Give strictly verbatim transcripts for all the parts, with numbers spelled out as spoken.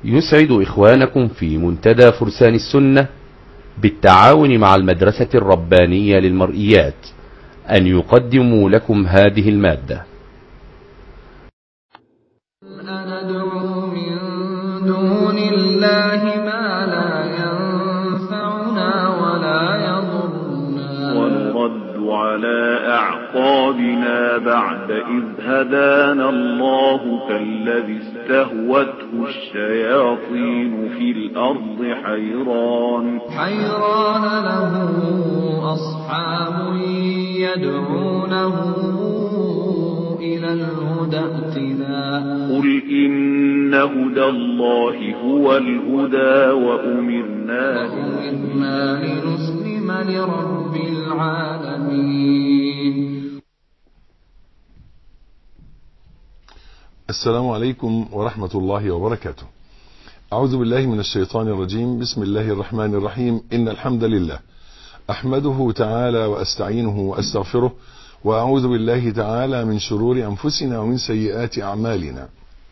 يسعد إخوانكم في منتدى فرسان السنة بالتعاون مع المدرسة الربانية للمرئيات أن يقدموا لكم هذه المادة. أندعو من دون الله ما لا ينفعنا ولا يضرنا ونرد على أعقابنا بعد إذ هدانا الله كالذي استهوته الشياطين في الأرض حيران حيران له أصحاب يدعونه إلى الهدى ائتنا قل إن هدى الله هو الهدى وأمرنا, وأمرنا لنسلم لرب العالمين. السلام عليكم ورحمة الله وبركاته. أعوذ بالله من الشيطان الرجيم. بسم الله الرحمن الرحيم. إن الحمد لله أحمده تعالى وأستعينه وأستغفره، وأعوذ بالله تعالى من شرور أنفسنا ومن سيئات أعمالنا.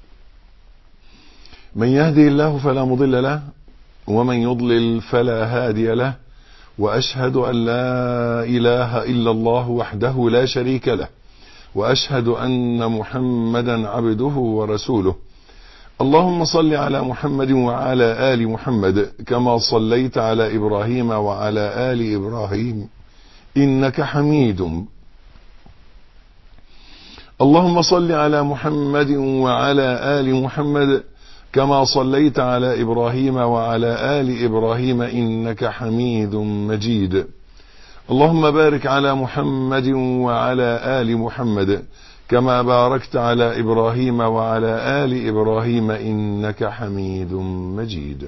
من يهدي الله فلا مضل له، ومن يضلل فلا هادي له، وأشهد أن لا إله إلا الله وحده لا شريك له، وأشهد أن محمدا عبده ورسوله. اللهم صل على محمد وعلى آل محمد كما صليت على إبراهيم وعلى آل إبراهيم إنك حميد. اللهم صل على محمد وعلى آل محمد كما صليت على إبراهيم وعلى آل إبراهيم إنك حميد مجيد. اللهم بارك على محمد وعلى آل محمد كما باركت على إبراهيم وعلى آل إبراهيم إنك حميد مجيد.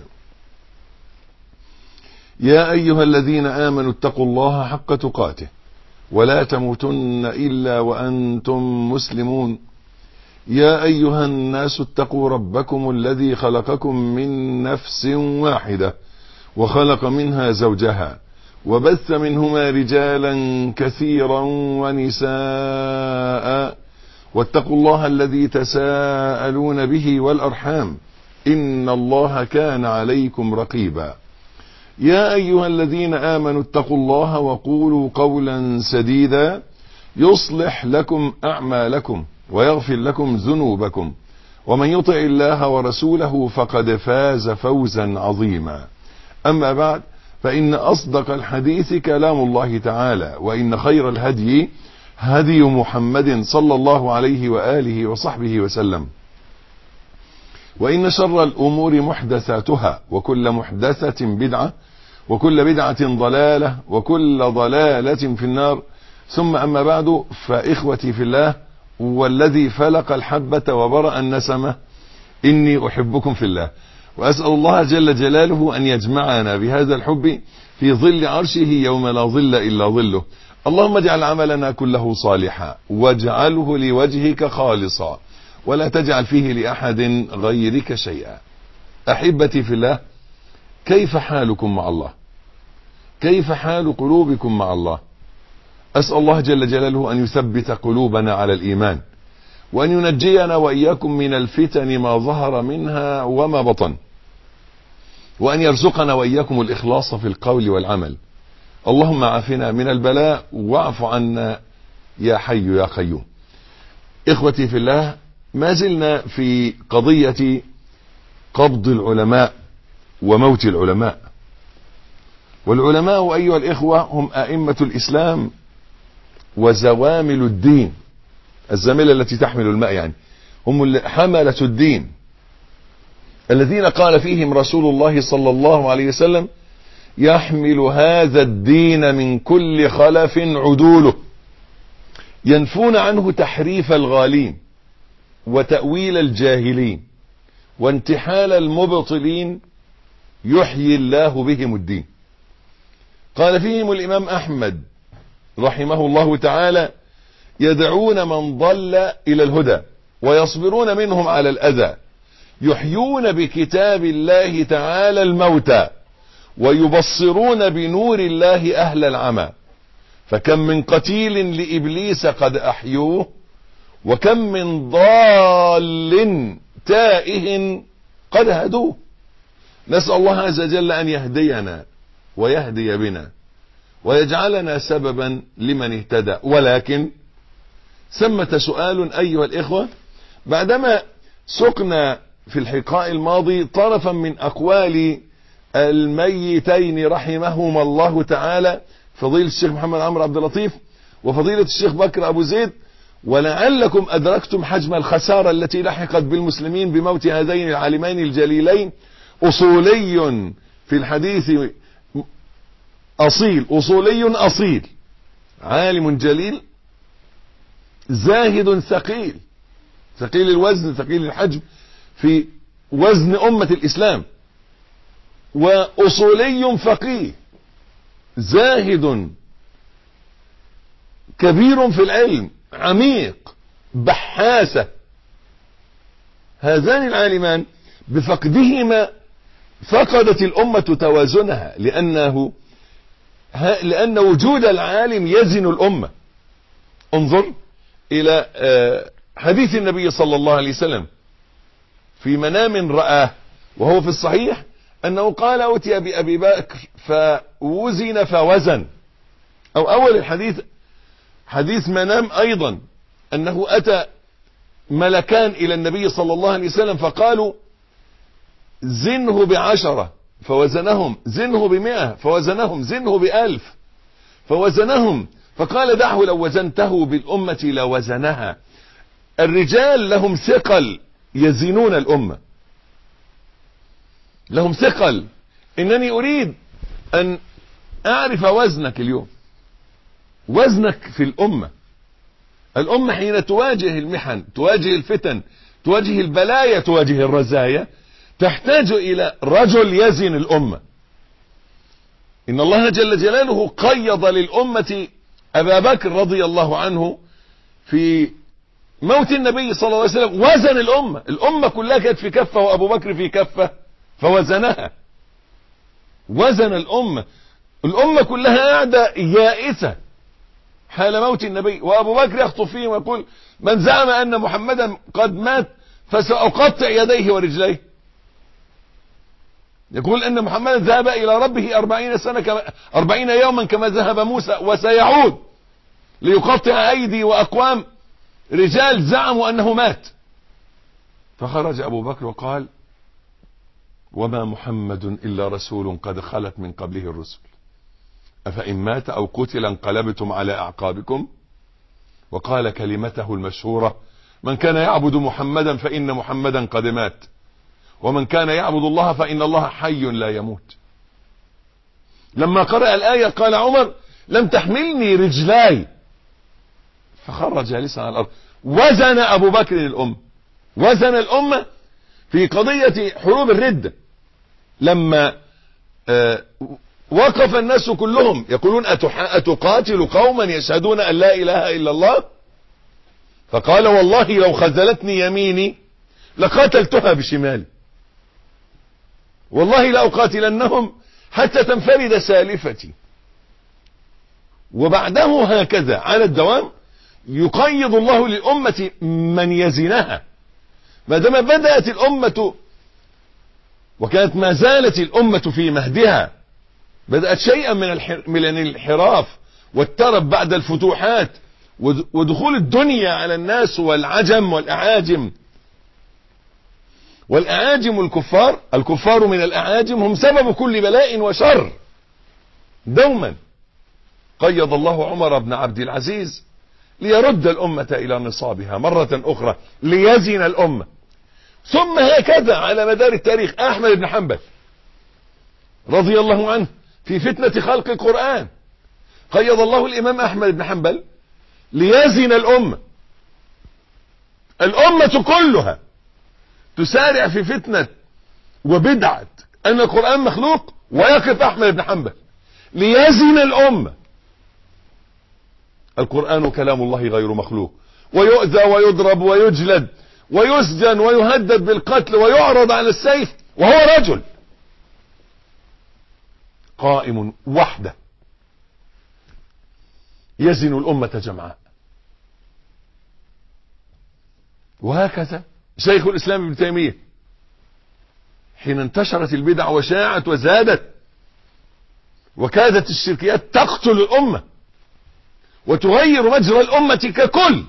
يا أيها الذين آمنوا اتقوا الله حق تقاته ولا تموتن إلا وأنتم مسلمون. يا أيها الناس اتقوا ربكم الذي خلقكم من نفس واحدة وخلق منها زوجها وبث منهما رجالا كثيرا ونساء، واتقوا الله الذي تساءلون به والأرحام إن الله كان عليكم رقيبا. يا أيها الذين آمنوا اتقوا الله وقولوا قولا سديدا يصلح لكم أعمالكم ويغفر لكم ذنوبكم، ومن يطع الله ورسوله فقد فاز فوزا عظيما. أما بعد، فإن أصدق الحديث كلام الله تعالى، وإن خير الهدي هدي محمد صلى الله عليه وآله وصحبه وسلم، وإن شر الأمور محدثاتها، وكل محدثة بدعة، وكل بدعة ضلالة، وكل ضلالة في النار. ثم أما بعد، فإخوتي في الله والذي فلق الحبة وبرأ النسمة، إني أحبكم في الله، وأسأل الله جل جلاله أن يجمعنا بهذا الحب في ظل عرشه يوم لا ظل إلا ظله. اللهم اجعل عملنا كله صالحا، واجعله لوجهك خالصا، ولا تجعل فيه لأحد غيرك شيئا. أحبتي في الله، كيف حالكم مع الله؟ كيف حال قلوبكم مع الله؟ أسأل الله جل جلاله أن يثبت قلوبنا على الإيمان، وأن ينجينا وإياكم من الفتن ما ظهر منها وما بطن، وأن يرزقنا وإياكم الإخلاص في القول والعمل. اللهم عافنا من البلاء واعف عنا يا حي يا قيوم. إخوتي في الله، ما زلنا في قضية قبض العلماء وموت العلماء. والعلماء أيها الإخوة هم أئمة الإسلام وزوامل الدين، الزاملة التي تحمل الماء، يعني هم حملة الدين الذين قال فيهم رسول الله صلى الله عليه وسلم: يحمل هذا الدين من كل خلف عدوله، ينفون عنه تحريف الغالين وتأويل الجاهلين وانتحال المبطلين، يحيي الله بهم الدين. قال فيهم الإمام أحمد رحمه الله تعالى: يدعون من ضل إلى الهدى ويصبرون منهم على الأذى، يحيون بكتاب الله تعالى الموتى ويبصرون بنور الله أهل العمى، فكم من قتيل لإبليس قد أحيوه، وكم من ضال تائه قد هدوه. نسأل الله عز وجل أن يهدينا ويهدي بنا ويجعلنا سببا لمن اهتدى. ولكن ثمة سؤال أيها الإخوة، بعدما سقنا في الحقاء الماضي طرفا من أقوال الميتين رحمهما الله تعالى، فضيلة الشيخ محمد عمرو عبد اللطيف وفضيلة الشيخ بكر أبو زيد، ولعلكم أدركتم حجم الخسارة التي لحقت بالمسلمين بموت هذين العالمين الجليلين. أصولي في الحديث أصيل، أصولي أصيل، عالم جليل، زاهد ثقيل، ثقيل الوزن ثقيل الحجم في وزن أمة الإسلام، وأصولي فقيه زاهد كبير في العلم عميق بحاسة. هذان العالمان بفقدهما فقدت الأمة توازنها، لأنه لأن وجود العالم يزن الأمة. انظر إلى حديث النبي صلى الله عليه وسلم في منام رآه وهو في الصحيح أنه قال أتي بأبي بكر فوزن فوزن، أو أول الحديث حديث منام أيضا أنه أتى ملكان إلى النبي صلى الله عليه وسلم فقالوا زنه بعشرة فوزنهم، زنه بمئة فوزنهم، زنه بألف فوزنهم، فقال دعه لو وزنته بالأمة لوزنها. الرجال لهم ثقل يزنون الأمة، لهم ثقل. إنني أريد أن أعرف وزنك اليوم، وزنك في الأمة. الأمة حين تواجه المحن، تواجه الفتن، تواجه البلايا، تواجه الرزايا، تحتاج إلى رجل يزن الأمة. إن الله جل جلاله قيض للأمة أبا بكر رضي الله عنه في موت النبي صلى الله عليه وسلم، وزن الأمة. الأمة كلها كانت في كفة وأبو بكر في كفة فوزنها، وزن الأمة. الأمة كلها قاعدة يائسة حال موت النبي، وأبو بكر يخطب فيهم ويقول من زعم أن محمدا قد مات فسأقطع يديه ورجليه. يقول أن محمدا ذهب إلى ربه أربعين سنة كما أربعين يوما كما ذهب موسى، وسيعود ليقطع أيدي وأقوام رجال زعموا أنه مات. فخرج أبو بكر وقال وما محمد إلا رسول قد خلت من قبله الرسل أفإن مات أو قتل انقلبتم على أعقابكم. وقال كلمته المشهورة من كان يعبد محمدا فإن محمدا قد مات، ومن كان يعبد الله فإن الله حي لا يموت. لما قرأ الآية قال عمر لم تحملني رجلاي، فخر جالسا على الأرض. وزن أبو بكر الأمة، وزن الأمة في قضية حروب الردة. لما آه وقف الناس كلهم يقولون أتقاتل قوما يشهدون أن لا إله إلا الله، فقال والله لو خذلتني يميني لقاتلتها بشمالي، والله لأقاتلنهم حتى تنفرد سالفتي. وبعده هكذا على الدوام يقيض الله للأمة من يزنها. ما دام بدأت الأمة وكانت ما زالت الأمة في مهدها، بدأت شيئا من الانحراف والترب بعد الفتوحات ودخول الدنيا على الناس والعجم والأعاجم. والأعاجم الكفار، الكفار من الأعاجم هم سبب كل بلاء وشر دوما. قيض الله عمر بن عبد العزيز ليرد الأمة إلى نصابها مرة أخرى، ليزن الأمة. ثم هكذا على مدار التاريخ أحمد بن حنبل رضي الله عنه في فتنة خلق القرآن، قيض الله الإمام أحمد بن حنبل ليزن الأمة. الأمة كلها تسارع في فتنة وبدعة أن القرآن مخلوق، ويقف أحمد بن حنبل ليزن الأمة. القرآن كلام الله غير مخلوق، ويؤذى ويضرب ويجلد ويسجن ويهدد بالقتل ويعرض على السيف، وهو رجل قائم وحده يزن الأمة جمعاء. وهكذا شيخ الإسلام ابن تيمية حين انتشرت البدع وشاعت وزادت وكادت الشركيات تقتل الأمة وتغير مجرى الأمة ككل،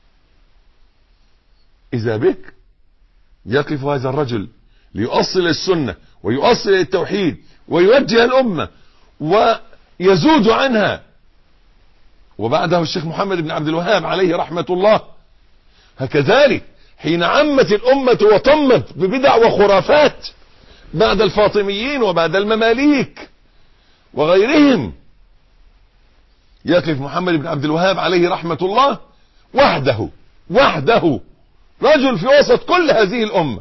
إذا بك يقف هذا الرجل ليؤصل السنة ويؤصل التوحيد ويوجه الأمة ويزود عنها. وبعده الشيخ محمد بن عبد الوهاب عليه رحمة الله. هكذلك حين عمت الأمة وطمت ببدع وخرافات بعد الفاطميين وبعد المماليك وغيرهم، يقف محمد بن عبد الوهاب عليه رحمة الله وحده وحده رجل في وسط كل هذه الأمة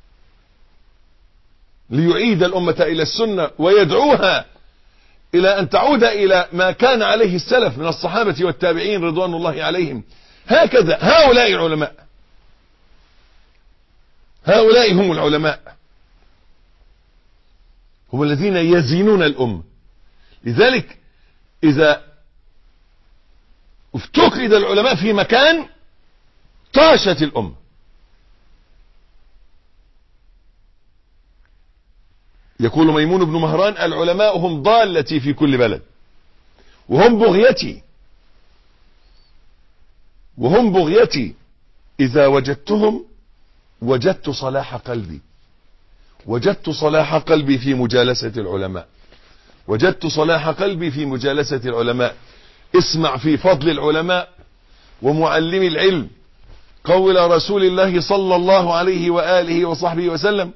ليعيد الأمة إلى السنة ويدعوها إلى أن تعود إلى ما كان عليه السلف من الصحابة والتابعين رضوان الله عليهم. هكذا هؤلاء العلماء، هؤلاء هم العلماء، هم الذين يزينون الأمة. لذلك إذا افتقد العلماء في مكان طاشت الأمة. يقول ميمون بن مهران: العلماء هم ضالتي في كل بلد، وهم بغيتي وهم بغيتي إذا وجدتهم وجدت صلاح قلبي، وجدت صلاح قلبي في مجالسة العلماء، وجدت صلاح قلبي في مجالسة العلماء. اسمع في فضل العلماء ومعلمي العلم قول رسول الله صلى الله عليه وآله وصحبه وسلم: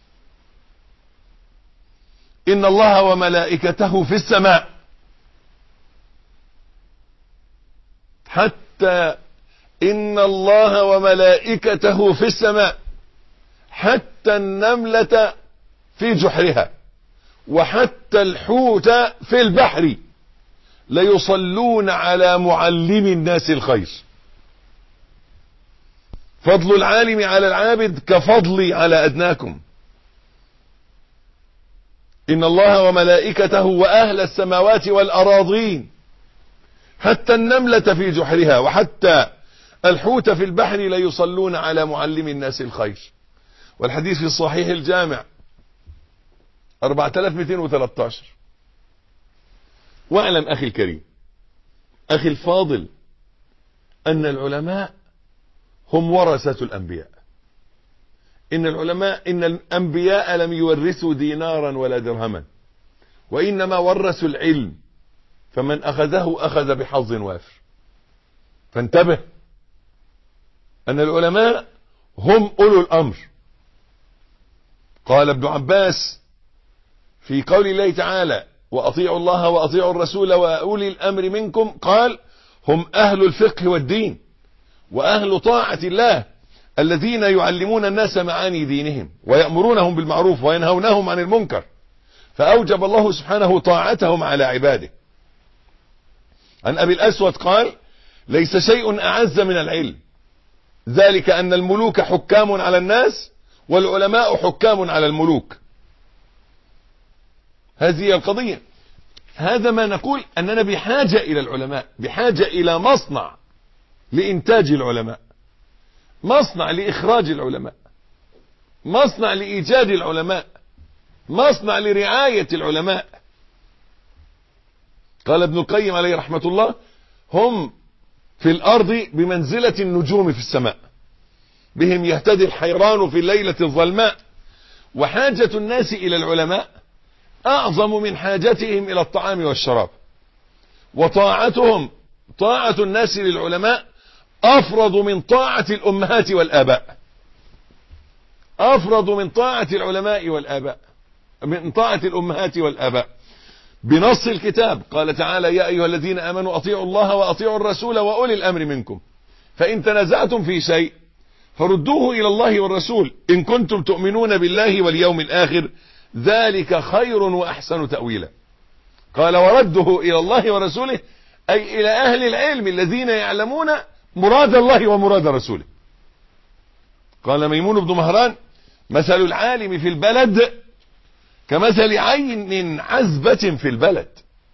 إن الله وملائكته في السماء حتى إن الله وملائكته في السماء حتى النملة في جحرها وحتى الحوت في البحر ليصلون على معلم الناس الخير. فضل العالم على العابد كفضلي على أدناكم. إن الله وملائكته وأهل السماوات والأراضين حتى النملة في جحرها وحتى الحوت في البحر ليصلون على معلم الناس الخير. والحديث في الصحيح الجامع أربعة آلاف ومئتين وثلاثة عشر. واعلم أخي الكريم، أخي الفاضل، أن العلماء هم ورثة الأنبياء. إن العلماء إن الأنبياء لم يورثوا دينارا ولا درهما، وإنما ورثوا العلم، فمن أخذه أخذ بحظ وافر. فانتبه أن العلماء هم أولو الأمر. قال ابن عباس في قول الله تعالى: وأطيعوا الله وأطيعوا الرسول وأولي الأمر منكم، قال: هم أهل الفقه والدين وأهل طاعة الله الذين يعلمون الناس معاني دينهم ويأمرونهم بالمعروف وينهونهم عن المنكر، فأوجب الله سبحانه طاعتهم على عباده. عن أبي الأسود قال: ليس شيء أعز من العلم، ذلك أن الملوك حكام على الناس والعلماء حكام على الملوك. هذه القضية. هذا ما نقول، أننا بحاجة إلى العلماء، بحاجة إلى مصنع لإنتاج العلماء، مصنع لإخراج العلماء، مصنع لإيجاد العلماء، مصنع لرعاية العلماء. قال ابن القيم عليه رحمة الله: هم في الأرض بمنزلة النجوم في السماء، بهم يهتدي الحيران في الليلة الظلماء. وحاجة الناس إلى العلماء أعظم من حاجتهم إلى الطعام والشراب، وطاعتهم طاعة الناس للعلماء أفرض من طاعة الأمهات والآباء، أفرض من طاعة العلماء والآباء، من طاعة الأمهات والآباء. بنص الكتاب قال تعالى: يا أيها الذين آمنوا أطيعوا الله وأطيعوا الرسول وأولي الأمر منكم، فإن تنازعتم في شيء فردوه إلى الله والرسول إن كنتم تؤمنون بالله واليوم الآخر، ذلك خير وأحسن تأويلا. قال: ورده إلى الله ورسوله، أي إلى أهل العلم الذين يعلمون مراد الله ومراد رسوله. قال ميمون بن مهران: مثل العالم في البلد كمثل عين عذبة في البلد،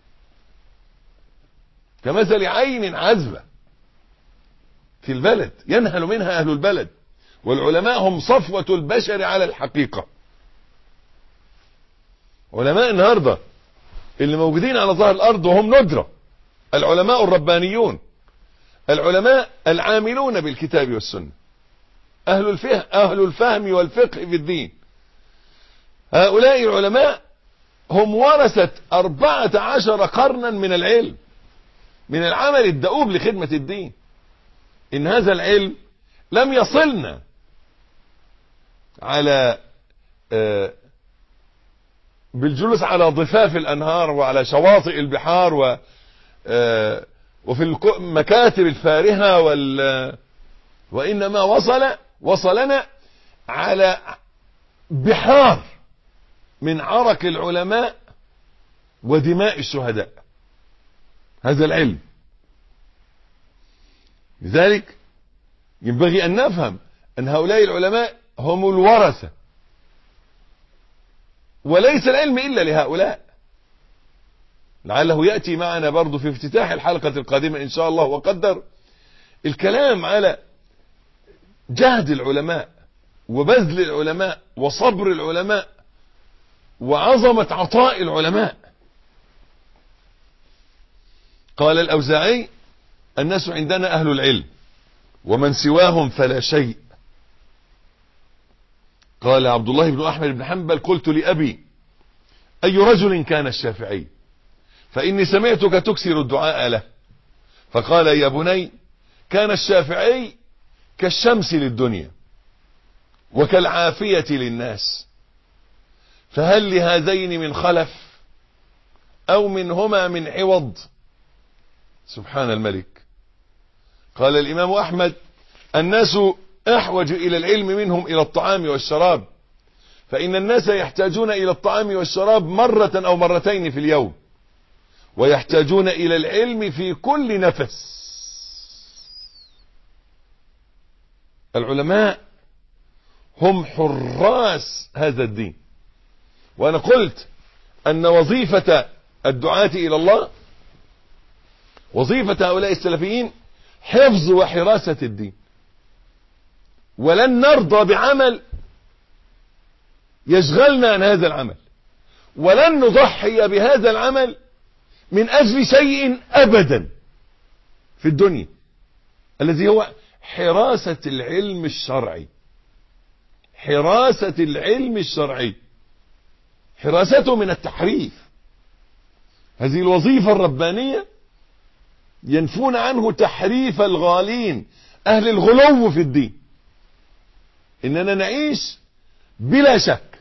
كمثل عين عذبة في البلد ينهل منها أهل البلد، والعلماء هم صفوة البشر على الحقيقة. علماء النهاردة اللي موجودين على ظهر الأرض وهم ندرة، العلماء الربانيون، العلماء العاملون بالكتاب والسنة، أهل الفهم, أهل الفهم والفقه في الدين. هؤلاء العلماء هم ورثة أربعة عشر قرنا من العلم، من العمل الدؤوب لخدمة الدين. إن هذا العلم لم يصلنا على آه بالجلوس على ضفاف الأنهار وعلى شواطئ البحار و آه وفي المكاتب الفارهة وال وإنما وصل وصلنا على بحار من عرق العلماء ودماء الشهداء، هذا العلم. لذلك ينبغي أن نفهم أن هؤلاء العلماء هم الورثة، وليس العلم إلا لهؤلاء. لعله يأتي معنا برضو في افتتاح الحلقة القادمة إن شاء الله وقدر الكلام على جهد العلماء وبذل العلماء وصبر العلماء وعظمة عطاء العلماء. قال الأوزاعي: الناس عندنا أهل العلم ومن سواهم فلا شيء. قال عبد الله بن أحمد بن حنبل: قلت لأبي: أي رجل كان الشافعي؟ فإني سمعتك تكثر الدعاء له. فقال: يا بني، كان الشافعي كالشمس للدنيا وكالعافية للناس، فهل لهذين من خلف أو منهما من عوض؟ سبحان الملك. قال الإمام أحمد: الناس أحوج إلى العلم منهم إلى الطعام والشراب، فإن الناس يحتاجون إلى الطعام والشراب مرة أو مرتين في اليوم، ويحتاجون إلى العلم في كل نفس. العلماء هم حراس هذا الدين. وأنا قلت أن وظيفة الدعاة إلى الله، وظيفة هؤلاء السلفيين، حفظ وحراسة الدين. ولن نرضى بعمل يشغلنا عن هذا العمل، ولن نضحي بهذا العمل من أجل شيء أبدا في الدنيا، الذي هو حراسة العلم الشرعي. حراسة العلم الشرعي، حراسته من التحريف. هذه الوظيفة الربانية ينفون عنه تحريف الغالين، أهل الغلو في الدين. إننا نعيش بلا شك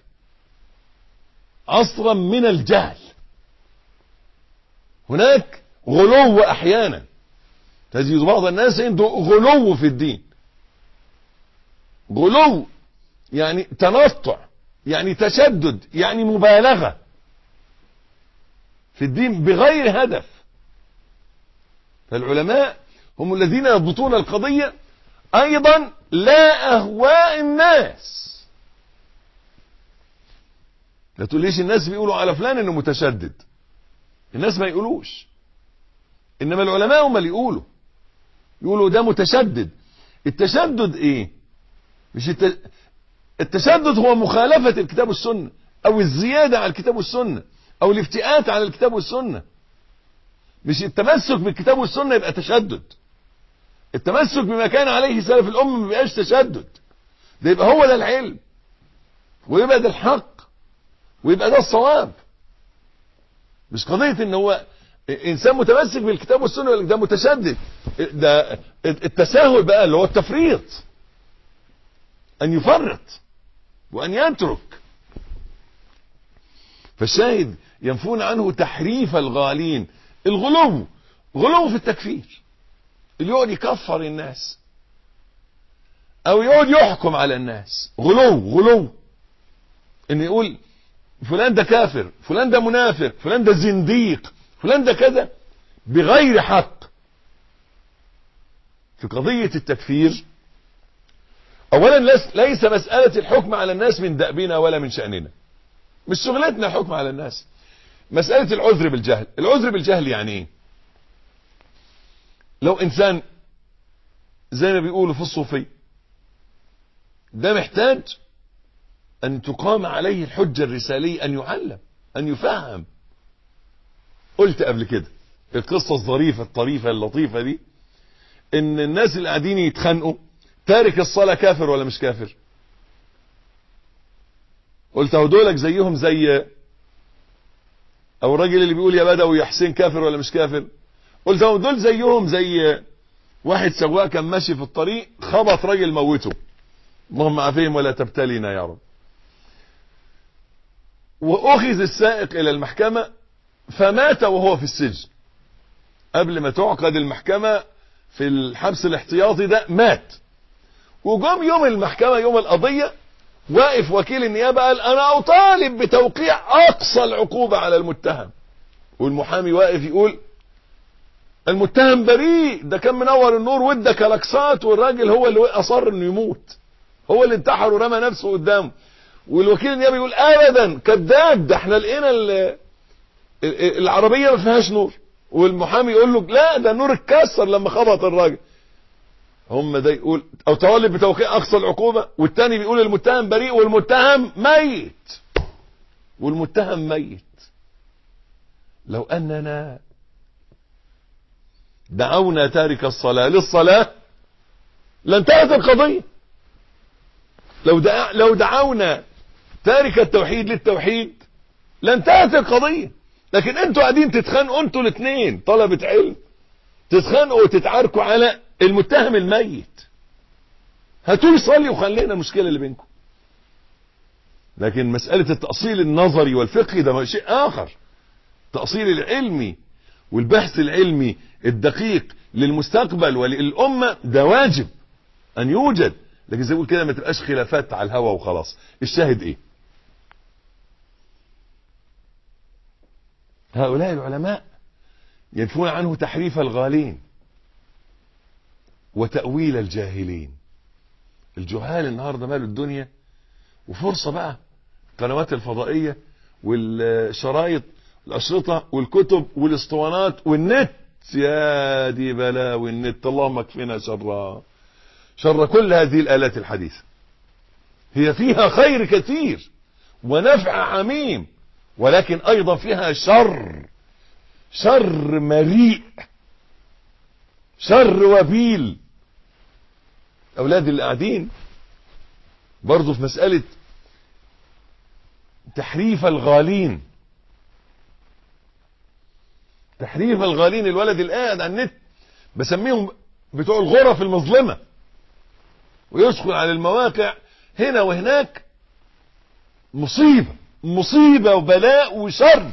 عصرا من الجهل. هناك غلو أحيانا، تجد بعض الناس عنده غلو في الدين. غلو يعني تنطع، يعني تشدد، يعني مبالغة في الدين بغير هدف. فالعلماء هم الذين يضبطون القضية أيضا لا أهواء الناس. لا تقول ليش الناس بيقولوا على فلان انه متشدد، الناس ما يقولوش، انما العلماء هم اللي يقولوا يقولوا ده متشدد. التشدد ايه؟ مش الت... التشدد هو مخالفة الكتاب والسنة، او الزيادة على الكتاب والسنة، او الافتئات على الكتاب والسنة. مش التمسك بالكتاب والسنة يبقى تشدد. التمسك بما كان عليه سلف الأمة ما بيبقاش تشدد، ده يبقى هو ده العلم، ويبقى ده الحق، ويبقى ده الصواب. مش قضية ان هو انسان متمسك بالكتاب والسنة ولا ده متشدد. ده التساهل بقى اللي هو التفريط، ان يفرط وان يترك. فالشاهد ينفون عنه تحريف الغالين. الغلو، غلو في التكفير، اللي يقعد يكفر الناس او يقعد يحكم على الناس. غلو غلو ان يقول فلان ده كافر، فلان ده منافق، فلان ده زنديق، فلان ده كذا بغير حق. في قضية التكفير اولا ليس مسألة الحكم على الناس من دأبنا ولا من شأننا، مش شغلتنا الحكم على الناس. مسألة العذر بالجهل. العذر بالجهل يعني ايه؟ لو انسان زي ما بيقولوا في الصوفي، ده محتاج ان تقام عليه الحجة الرسالية، ان يعلم. ان يفهم. قلت قبل كده القصة الظريفة الطريفة اللطيفة دي، ان الناس اللي قاعدين يتخانقوا تارك الصلاة كافر ولا مش كافر؟ قلت اهو دولك زيهم زي، او الراجل اللي بيقول يا بدوي يا حسين كافر ولا مش كافر؟ قلت اهو دول زيهم زي واحد سواق كان ماشي في الطريق خبط راجل موته، اللهم عافيهم ولا تبتلينا يا رب. واخذ السائق الى المحكمة فمات وهو في السجن، قبل ما تعقد المحكمة في الحبس الاحتياطي ده مات. وجم يوم المحكمة يوم القضية واقف وكيل النيابة قال انا اطالب بتوقيع اقصى العقوبة على المتهم، والمحامي واقف يقول المتهم بريء، ده كان منور النور وادى كلاكسات، والراجل هو اللي اصر انه يموت، هو اللي انتحر ورمى نفسه قدامه. والوكيل النيابي يقول ابدا كذاب، ده احنا لقينا العربية ما فيهاش نور. والمحامي يقول له لا ده النور اتكسر لما خبط الراجل. هم ده يقول او طالب بتوقيع اقصى العقوبة، والتاني بيقول المتهم بريء والمتهم ميت، والمتهم ميت. لو اننا دعونا تارك الصلاة للصلاة لانتهت القضية. لو دع... لو دعونا تارك التوحيد للتوحيد لانتهت القضية. لكن انتوا قاعدين تتخانقوا انتوا الاثنين طلبة علم، تتخانقوا وتتعاركوا على المتهم الميت. هاتوا يصلي وخلينا المشكلة اللي بينكم. لكن مسألة التأصيل النظري والفقهي ده شيء آخر. التأصيل العلمي والبحث العلمي الدقيق للمستقبل وللأمة ده واجب أن يوجد، لكن زي ما بقول كده ما تبقاش خلافات على الهوى وخلاص. الشاهد إيه؟ هؤلاء العلماء ينفون عنه تحريف الغالين وتأويل الجاهلين. الجهال النهارده مالوا الدنيا، وفرصة بقى القنوات الفضائية والشرايط الأشرطة والكتب والاسطوانات والنت. يا دي بلاوي النت، اللهم اكفنا شر شر كل هذه الآلات الحديثة. هي فيها خير كثير ونفع عميم، ولكن أيضا فيها شر، شر مريء، شر وبيل. أولاد اللي قاعدين برضو في مسألة تحريف الغالين، تحريف الغالين. الولد اللي قاعد على النت بسميهم بتوع الغرف المظلمة، ويدخل على المواقع هنا وهناك، مصيبة مصيبة وبلاء وشر.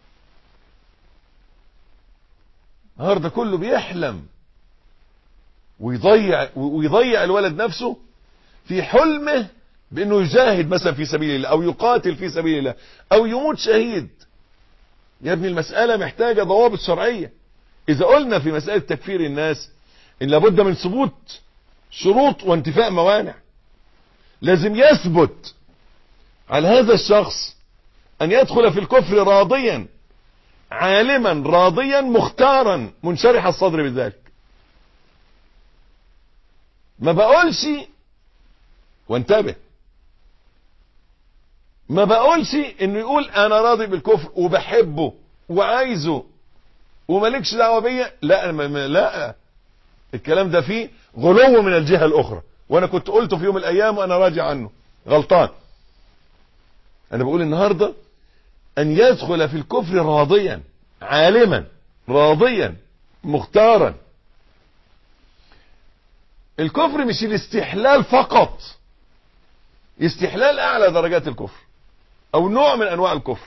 النهارده كله بيحلم ويضيع ويضيع الولد نفسه في حلمه بانه يجاهد مثلا في سبيل الله، او يقاتل في سبيل الله، او يموت شهيد. يا ابني المسألة محتاجة ضوابط شرعية. اذا قلنا في مسألة تكفير الناس ان لابد من ثبوت شروط وانتفاء موانع، لازم يثبت على هذا الشخص ان يدخل في الكفر راضيا عالما راضيا مختارا منشرح الصدر بذلك. ما بقولش، وانتبه، ما بقولش انه يقول انا راضي بالكفر وبحبه وعايزه ومالكش دعوه بيا. لا لا، الكلام ده فيه غلو من الجهه الاخرى، وانا كنت قلته في يوم من الايام وانا راجع عنه غلطان. انا بقول النهارده ان يدخل في الكفر راضيا عالما راضيا مختارا. الكفر مش الاستحلال فقط، استحلال اعلى درجات الكفر او نوع من انواع الكفر،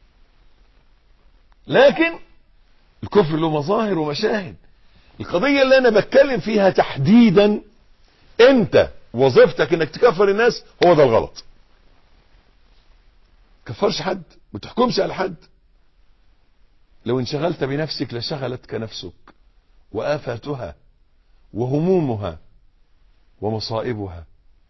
لكن الكفر له مظاهر ومشاهد. القضية اللي انا بتكلم فيها تحديدا، انت وظيفتك انك تكفر الناس، هو ده الغلط. كفرش حد، ما تحكمش على حد. لو انشغلت بنفسك لشغلتك نفسك وآفاتها وهمومها ومصائبها.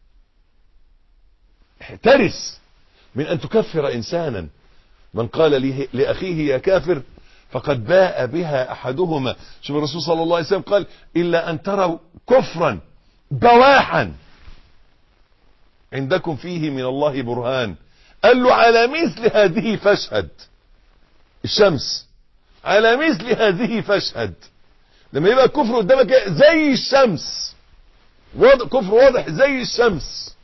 احترس من ان تكفر انسانا. من قال لأخيه يا كافر فقد باء بها احدهما. شوف الرسول صلى الله عليه وسلم قال الا ان تروا كفرا بواحا عندكم فيه من الله برهان. قال له على مثل هذه فاشهد. الشمس على مثل هذه فاشهد. لما يبقى الكفر قدامك زي الشمس، واضح، كفر واضح زي الشمس،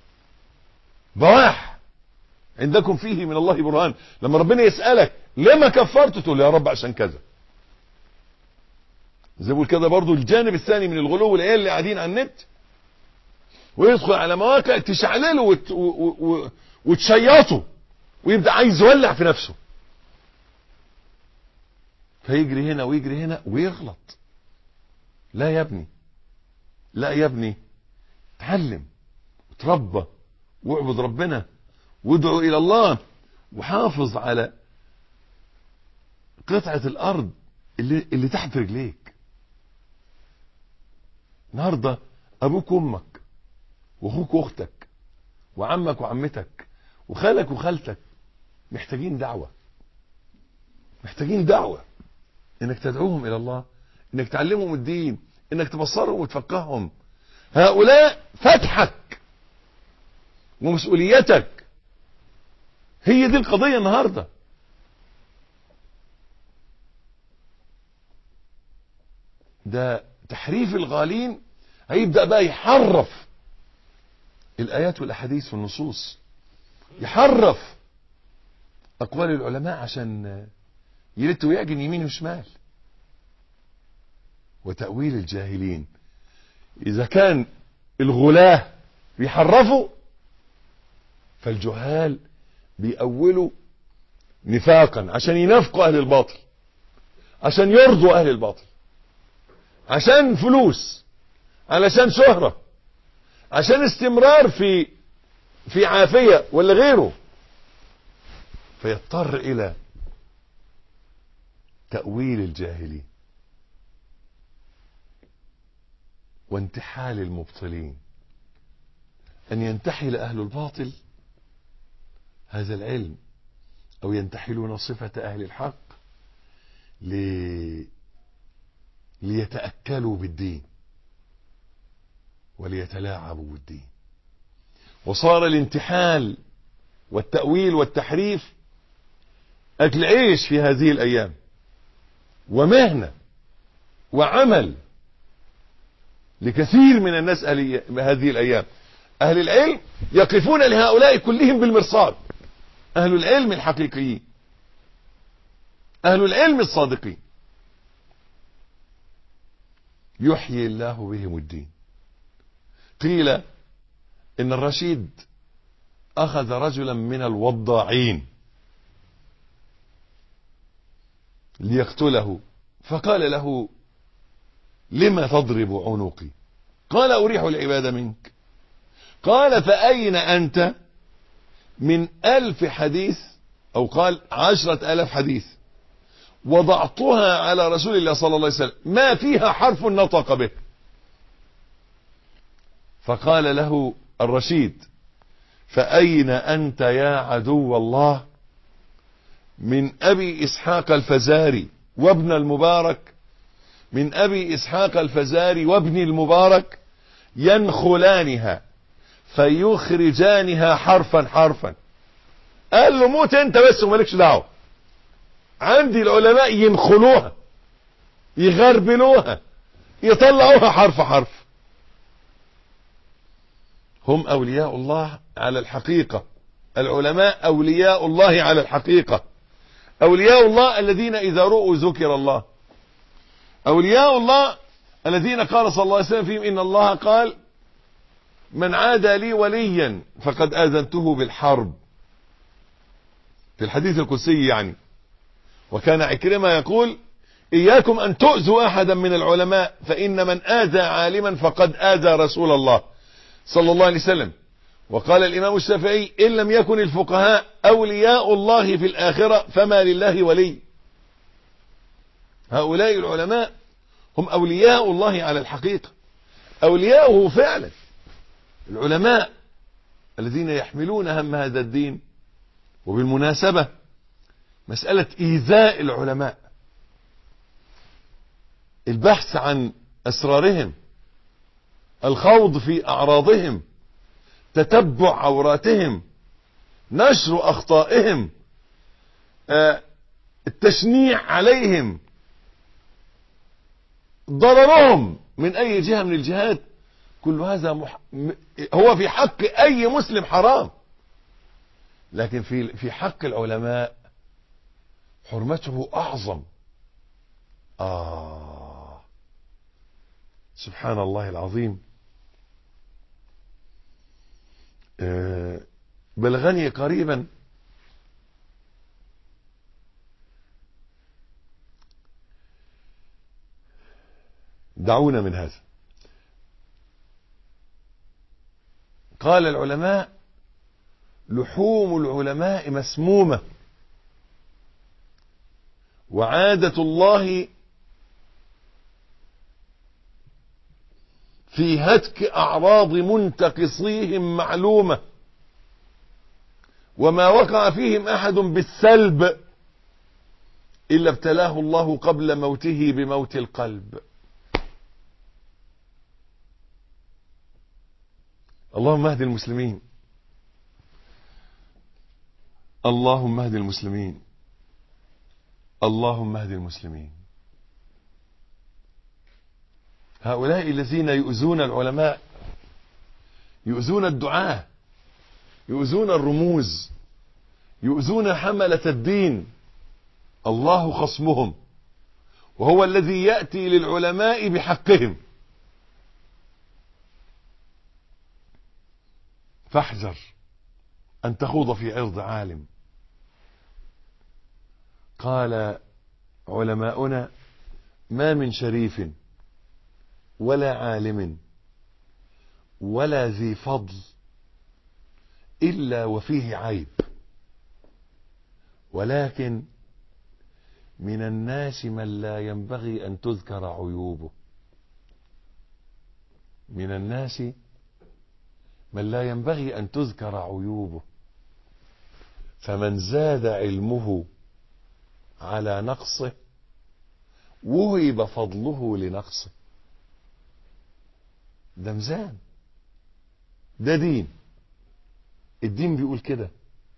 بواح، عندكم فيه من الله برهان. لما ربنا يسألك لما كفرت تقول يا رب عشان كذا. زي بقول كده برضو الجانب الثاني من الغلو، العيال اللي قاعدين على النت ويدخل على مواقع تشعلله وت... و... و... وتشيطه ويبدأ عايز يولع في نفسه، فيجري هنا ويجري هنا ويغلط. لا يا ابني، لا يا ابني، اتعلم وتربى واعبد ربنا وادعو الى الله وحافظ على قطعة الارض اللي, اللي تحت رجليك. النهاردة ابوك وامك واخوك واختك وعمك وعمتك وخالك وخالتك محتاجين دعوة، محتاجين دعوة انك تدعوهم الى الله، انك تعلمهم الدين، انك تبصرهم وتفقههم. هؤلاء فتحك ومسؤوليتك. هي دي القضية النهاردة. ده تحريف الغالين هيبدأ بقى يحرف الآيات والأحاديث والنصوص، يحرف أقوال العلماء عشان يلت ويعجن يمين وشمال. وتأويل الجاهلين، إذا كان الغلاة بيحرفوا فالجهال بيأولوا نفاقا عشان ينافقوا أهل الباطل، عشان يرضوا أهل الباطل، عشان فلوس، علشان شهرة، عشان استمرار في في عافية ولا غيره، فيضطر إلى تأويل الجاهلين وانتحال المبطلين. أن ينتحل أهل الباطل هذا العلم أو ينتحلون صفة أهل الحق لي... ليتأكلوا بالدين وليتلاعبوا بالدين. وصار الانتحال والتأويل والتحريف أكل عيش في هذه الأيام، ومهنة وعمل لكثير من الناس هذه الأيام. أهل العلم يقفون لهؤلاء كلهم بالمرصاد، أهل العلم الحقيقيين، أهل العلم الصادقين، يحيي الله بهم الدين. قيل إن الرشيد أخذ رجلا من الوضاعين ليقتله، فقال له لما تضرب عنقي؟ قال أريح العباد منك. قال فأين أنت من ألف حديث، أو قال عشرة ألاف حديث وضعتها على رسول الله صلى الله عليه وسلم ما فيها حرف نطق به. فقال له الرشيد فأين أنت يا عدو الله من أبي إسحاق الفزاري وابن المبارك، من أبي إسحاق الفزاري وابن المبارك ينخلانها فيخرجانها حرفا حرفا. قال له موت انت بس ومالكش دعوه، عندي العلماء ينخلوها يغربلوها يطلعوها حرف حرف. هم أولياء الله على الحقيقة، العلماء أولياء الله على الحقيقة، أولياء الله الذين إذا رؤوا ذكر الله، أولياء الله الذين قال صلى الله عليه وسلم فيهم إن الله قال من عادى لي وليا فقد آذنته بالحرب، في الحديث القدسي يعني. وكان عكرمة يقول إياكم أن تؤذوا أحدا من العلماء فإن من آذى عالما فقد آذى رسول الله صلى الله عليه وسلم. وقال الإمام الشافعي إن لم يكن الفقهاء أولياء الله في الآخرة فما لله ولي. هؤلاء العلماء هم أولياء الله على الحقيقة، أولياؤه فعلا، العلماء الذين يحملون هم هذا الدين. وبالمناسبة مسألة إيذاء العلماء، البحث عن أسرارهم، الخوض في أعراضهم، تتبع عوراتهم، نشر أخطائهم، آه التشنيع عليهم، ضررهم من أي جهة من الجهات، كل هذا مح... هو في حق أي مسلم حرام، لكن في في حق العلماء حرمته أعظم. آه سبحان الله العظيم. آه بلغني قريبا دعونا من هذا. قال العلماء: لحوم العلماء مسمومة، وعادة الله في هتك أعراض منتقصيهم معلومة، وما وقع فيهم أحد بالسلب إلا ابتلاه الله قبل موته بموت القلب. اللهم اهد المسلمين، اللهم اهد المسلمين، اللهم اهد المسلمين. هؤلاء الذين يؤذون العلماء، يؤذون الدعاة، يؤذون الرموز، يؤذون حملة الدين، الله خصمهم، وهو الذي يأتي للعلماء بحقهم. فاحذر أن تخوض في عرض عالم. قال علماؤنا: ما من شريف ولا عالم ولا ذي فضل إلا وفيه عيب، ولكن من الناس من لا ينبغي أن تذكر عيوبه. من الناس من لا ينبغي أن تذكر عيوبه، فمن زاد علمه على نقصه وهب فضله لنقصه. ده ميزان، ده دين. الدين بيقول كده: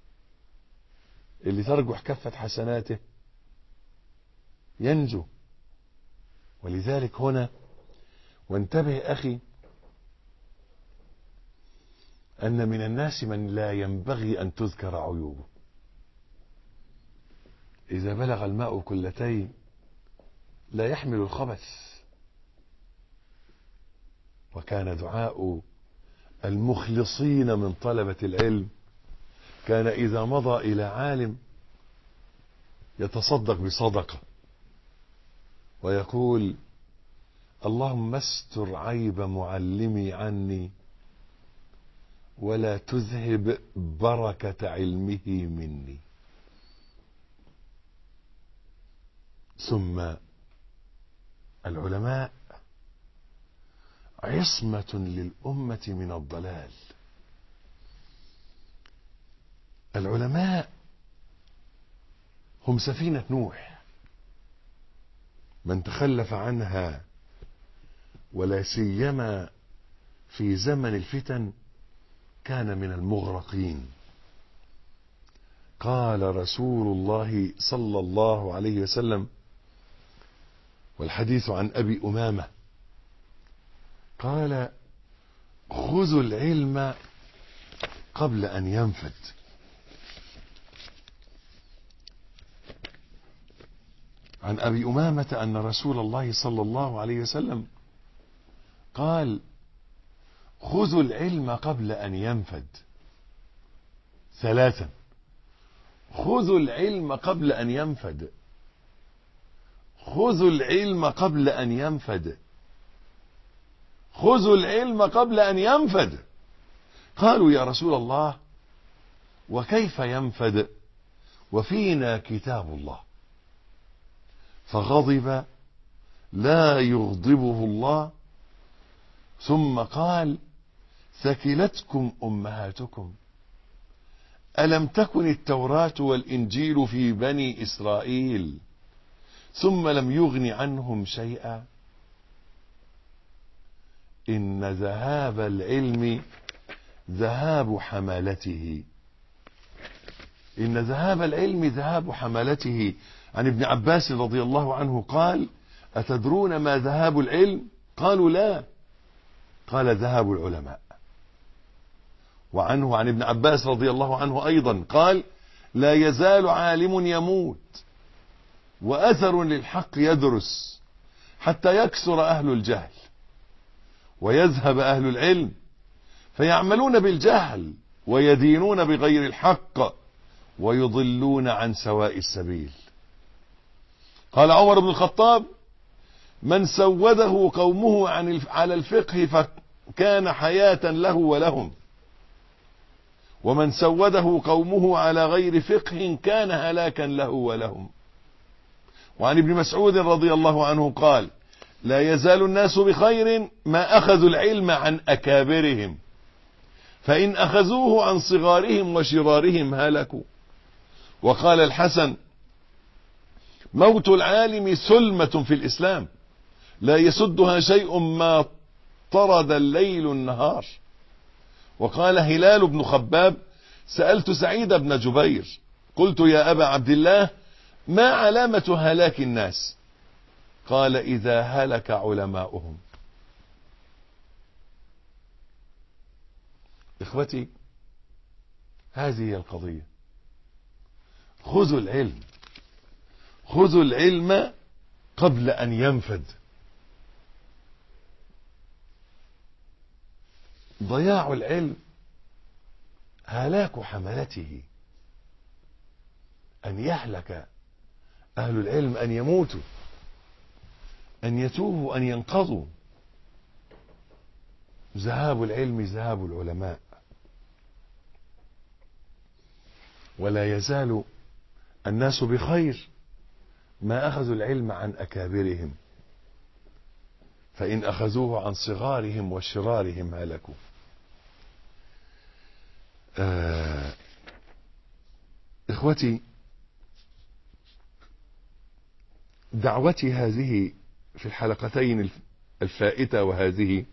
اللي ترجح كفة حسناته ينجو. ولذلك هنا وانتبه أخي أن من الناس من لا ينبغي أن تذكر عيوبه. إذا بلغ الماء كلتين لا يحمل الخبث. وكان دعاء المخلصين من طلبة العلم كان إذا مضى إلى عالم يتصدق بصدقة ويقول: اللهم استر عيب معلمي عني ولا تذهب بركة علمه مني. ثم العلماء عصمة للأمة من الضلال. العلماء هم سفينة نوح، من تخلف عنها ولا سيما في زمن الفتن كان من المغرقين. قال رسول الله صلى الله عليه وسلم، والحديث عن أبي أمامة قال: خذوا العلم قبل أن ينفد. عن أبي أمامة أن رسول الله صلى الله عليه وسلم قال: خذوا العلم قبل أن ينفد. ثلاثا: خذوا العلم قبل أن ينفد، خذوا العلم قبل أن ينفد، خذوا العلم قبل أن ينفد. قالوا: يا رسول الله وكيف ينفد وفينا كتاب الله؟ فغضب لا يغضبه الله، ثم قال: ثكلتكم أمهاتكم، ألم تكن التوراة والإنجيل في بني إسرائيل ثم لم يغن عنهم شيئا؟ إن ذهاب العلم ذهاب حمالته، إن ذهاب العلم ذهاب حملته. عن ابن عباس رضي الله عنه قال: أتدرون ما ذهاب العلم؟ قالوا: لا. قال: ذهاب العلماء. وعنه عن ابن عباس رضي الله عنه أيضا قال: لا يزال عالم يموت وأثر للحق يدرس حتى يكثر أهل الجهل ويذهب أهل العلم فيعملون بالجهل ويدينون بغير الحق ويضلون عن سواء السبيل. قال عمر بن الخطاب: من سوده قومه عن على الفقه فكان حياة له ولهم، ومن سوده قومه على غير فقه كان هلاكا له ولهم. وعن ابن مسعود رضي الله عنه قال: لا يزال الناس بخير ما أخذوا العلم عن أكابرهم، فإن أخذوه عن صغارهم وشرارهم هلكوا. وقال الحسن: موت العالم سلمة في الإسلام لا يسدها شيء ما طرد الليل النهار. وقال هلال بن خباب: سألت سعيد بن جبير قلت: يا أبا عبد الله، ما علامة هلاك الناس؟ قال: إذا هلك علماؤهم. إخوتي، هذه هي القضية. خذوا العلم، خذوا العلم قبل أن ينفد. ضياع العلم هلاك حملته، أن يهلك أهل العلم، أن يموتوا، أن يتوبوا، أن ينقضوا. ذهاب العلم ذهاب العلماء. ولا يزال الناس بخير ما أخذوا العلم عن أكابرهم، فإن أخذوه عن صغارهم وشرارهم هلكوا. آه إخوتي، دعوتي هذه في الحلقتين الفائتة وهذه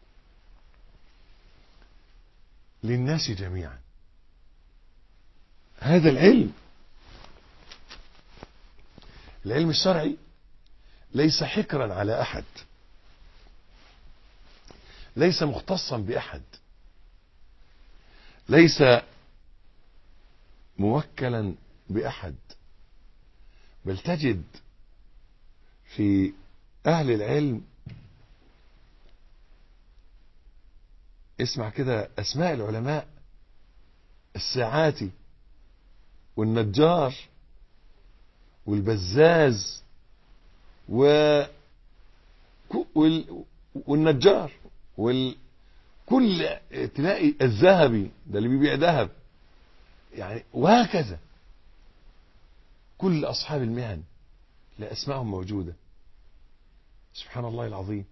للناس جميعا. هذا العلم، العلم الشرعي، ليس حكرا على أحد، ليس مختصا بأحد، ليس موكلا بأحد، بل تجد في أهل العلم، اسمع كده أسماء العلماء: الساعاتي والنجار والبزاز و... وال... والنجار وال... كل تلاقي الذهبي ده اللي بيبيع ذهب يعني، وهكذا كل أصحاب المهن لا أسمائهم موجودة. سبحان الله العظيم.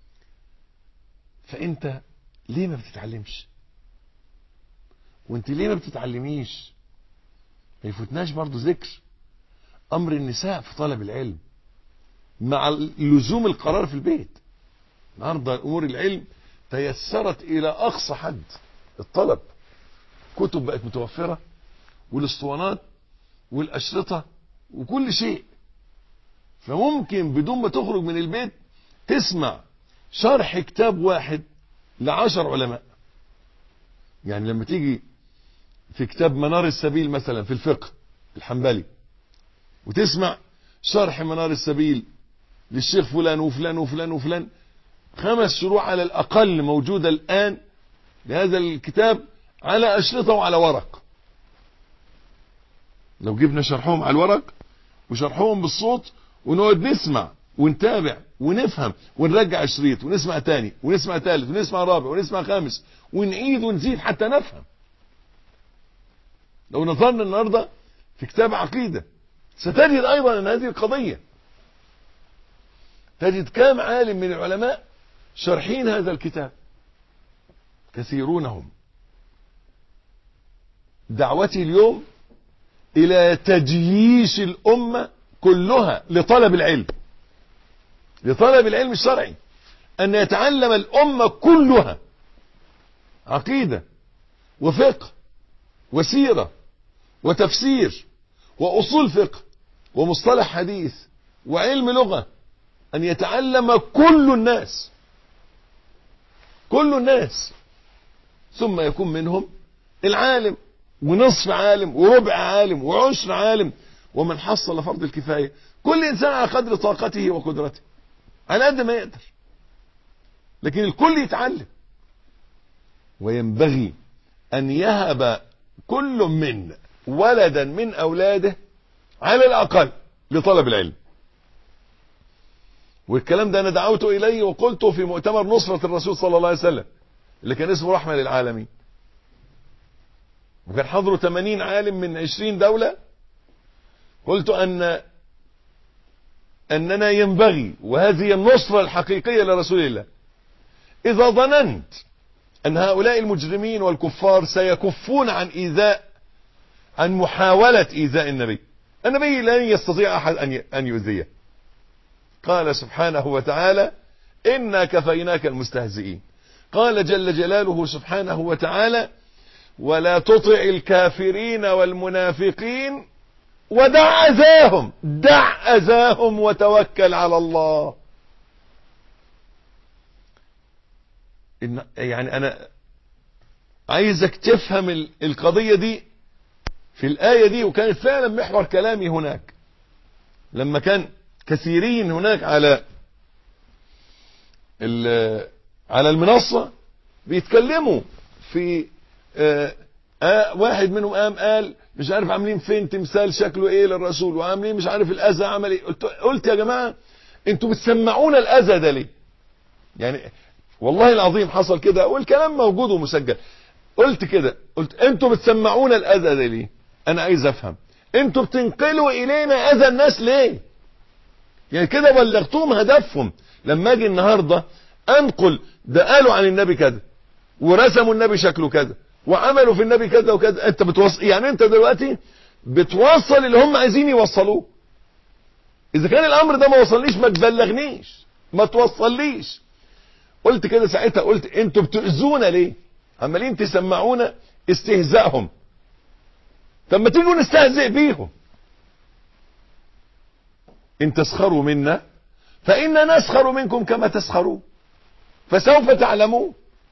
فأنت ليه ما بتتعلمش؟ وانت ليه ما بتتعلميش؟ ما يفوتناش برضو ذكر أمر النساء في طلب العلم مع لزوم القرار في البيت. النهارده أمور العلم تيسرت إلى أقصى حد. الطلب، كتب بقت متوفرة، والاسطوانات والأشرطة وكل شيء، فممكن بدون ما تخرج من البيت تسمع شرح كتاب واحد لعشر علماء. يعني لما تيجي في كتاب منار السبيل مثلا في الفقه الحنبلي وتسمع شرح منار السبيل للشيخ فلان وفلان وفلان وفلان، خمس شروح على الأقل موجودة الآن لهذا الكتاب على أشرطة وعلى ورق. لو جبنا شرحهم على الورق وشرحهم بالصوت ونقعد نسمع ونتابع ونفهم ونرجع الشريط ونسمع تاني ونسمع ثالث ونسمع رابع ونسمع خامس ونعيد ونزيد حتى نفهم. لو نظرنا النهارده في كتاب عقيدة ستجد أيضا أن هذه القضية، تجد كام عالم من العلماء شرحين هذا الكتاب، كثيرونهم. دعوتي اليوم إلى تجييش الأمة كلها لطلب العلم، لطلب العلم الشرعي، أن يتعلم الأمة كلها عقيدة وفقه وسيرة وتفسير وأصول فقه ومصطلح حديث وعلم لغة، أن يتعلم كل الناس كل الناس ثم يكون منهم العالم ونصف عالم وربع عالم وعشر عالم، ومن حصل فرض الكفاية، كل إنسان على قدر طاقته وقدرته على قد ما يقدر، لكن الكل يتعلم. وينبغي أن يهب كل من ولدا من أولاده على الأقل لطلب العلم. والكلام ده أنا دعوت إليه وقلته في مؤتمر نصرة الرسول صلى الله عليه وسلم اللي كان اسمه رحمة للعالمين، وكان حضره ثمانين عالم من عشرين دولة. قلت أن أننا ينبغي، وهذه النصرة الحقيقية لرسول الله، إذا ظننت أن هؤلاء المجرمين والكفار سيكفون عن إيذاء عن محاولة إيذاء النبي، النبي لن يستطيع أحد أن يؤذيه. قال سبحانه وتعالى: إنا كفيناك المستهزئين. قال جل جلاله سبحانه وتعالى: ولا تطع الكافرين والمنافقين ودع أذاهم، دع أذاهم وتوكل على الله. إن يعني أنا عايزك تفهم القضية دي في الآية دي، وكانت فعلا محور كلامي هناك لما كان كثيرين هناك على على المنصة بيتكلموا في آه آه واحد منهم قام قال مش عارف عاملين فين تمثال شكله ايه للرسول، وعاملين مش عارف الأذى عمل ايه. قلت, قلت يا جماعة انتوا بتسمعونا الأذى ده ليه؟ يعني والله العظيم حصل كده، والكلام موجود ومسجل. قلت كده، قلت انتوا بتسمعونا الأذى ده ليه؟ انا عايز افهم انتوا بتنقلوا الينا اذى الناس ليه؟ يعني كده بلغتوهم هدفهم. لما اجي النهارده انقل ده قالوا عن النبي كده ورسموا النبي شكله كده وعملوا في النبي كذا وكذا، انت بتوصل، يعني انت دلوقتي بتوصل اللي هم عايزين يوصلوه. اذا كان الامر ده ما وصلنيش ما تبلغنيش، ما توصليش. قلت كده ساعتها، قلت انتوا بتؤذونا ليه؟ عمالين تسمعونا استهزائهم، طب ما تيجوا نستهزئ بيهم. ان تسخروا منا فإنا نسخر منكم كما تسخرون فسوف تعلمون.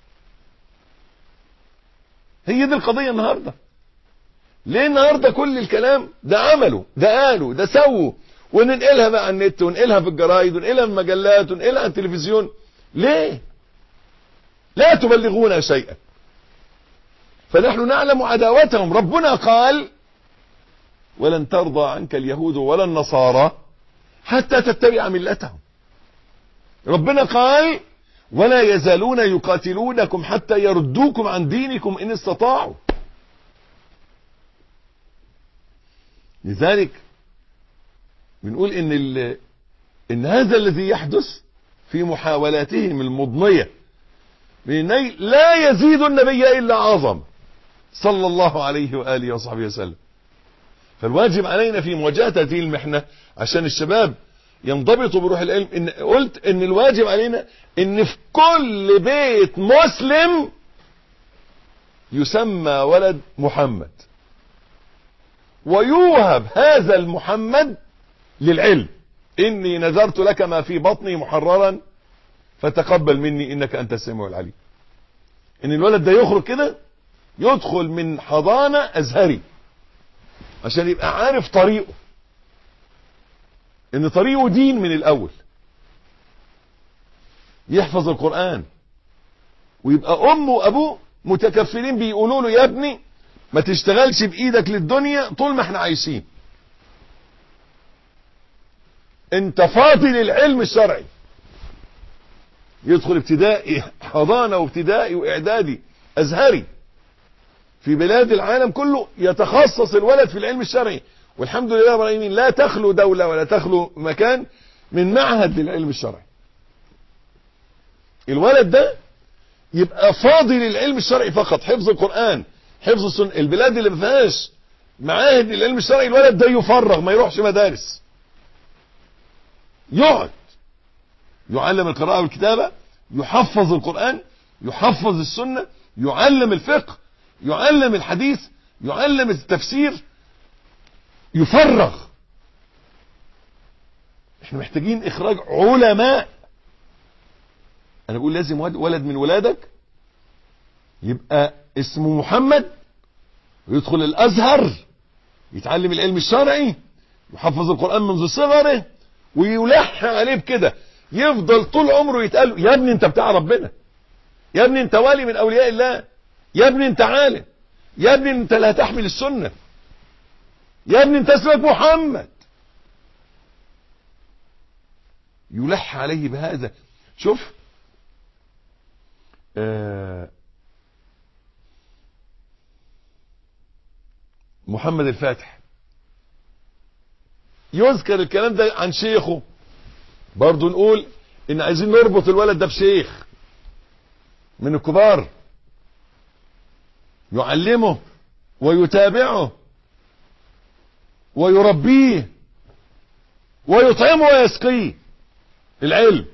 هي دي القضية النهاردة. ليه النهاردة كل الكلام ده عملوا، ده قالوا، ده سووا، وننقلها بقى على النت وننقلها في الجرايد وننقلها في المجلات وننقلها على التلفزيون؟ ليه؟ لا تبلغونا شيئا. فنحن نعلم عداوتهم. ربنا قال: ولن ترضى عنك اليهود ولا النصارى حتى تتبع ملتهم. ربنا قال: ولا يزالون يقاتلونكم حتى يردوكم عن دينكم إن استطاعوا. لذلك بنقول إن, إن هذا الذي يحدث في محاولاتهم المضنية من النيل لا يزيد النبي إلا عظم صلى الله عليه وآله وصحبه وسلم. فالواجب علينا في مواجهة هذه المحنة عشان الشباب ينضبطوا بروح العلم. إن قلت ان الواجب علينا ان في كل بيت مسلم يسمى ولد محمد، ويوهب هذا المحمد للعلم. اني نذرت لك ما في بطني محررا فتقبل مني انك انت السميع العليم. ان الولد ده يخرج كده، يدخل من حضانة ازهري عشان يبقى عارف طريقه، ان طريقه دين من الاول، يحفظ القرآن، ويبقى امه وابوه متكفلين بيقولوا له: يا ابني ما تشتغلش بايدك للدنيا طول ما احنا عايشين، انت فاضي للعلم الشرعي. يدخل ابتدائي حضانة وابتدائي واعدادي ازهري في بلاد العالم كله، يتخصص الولد في العلم الشرعي. والحمد لله رب العالمين لا تخلو دولة ولا تخلو مكان من معهد للعلم الشرعي. الولد ده يبقى فاضي للعلم الشرعي فقط، حفظ القرآن، حفظ السنة. البلاد اللي ما فيهاش معاهد للعلم الشرعي الولد ده يفرغ، ما يروحش مدارس، يقعد يعلم القراءة والكتابة، يحفظ القرآن، يحفظ السنة، يعلم الفقه، يعلم الحديث، يعلم التفسير، يفرغ. احنا محتاجين اخراج علماء. انا بقول لازم ولد من ولادك يبقى اسمه محمد ويدخل الازهر يتعلم العلم الشرعي يحفظ القرآن منذ صغره ويلح عليه بكده، يفضل طول عمره يتقال يا ابني انت بتاع ربنا، يا ابني انت والي من اولياء الله، يا ابني انت عالم، يا ابني انت لا تحمل السنة، يا ابني انت اسمك محمد. يلح عليه بهذا. شوف آه محمد الفاتح يذكر الكلام ده عن شيخه، برضو نقول ان عايزين نربط الولد ده بشيخ من الكبار يعلمه ويتابعه ويربيه ويطعمه ويسقيه العلم.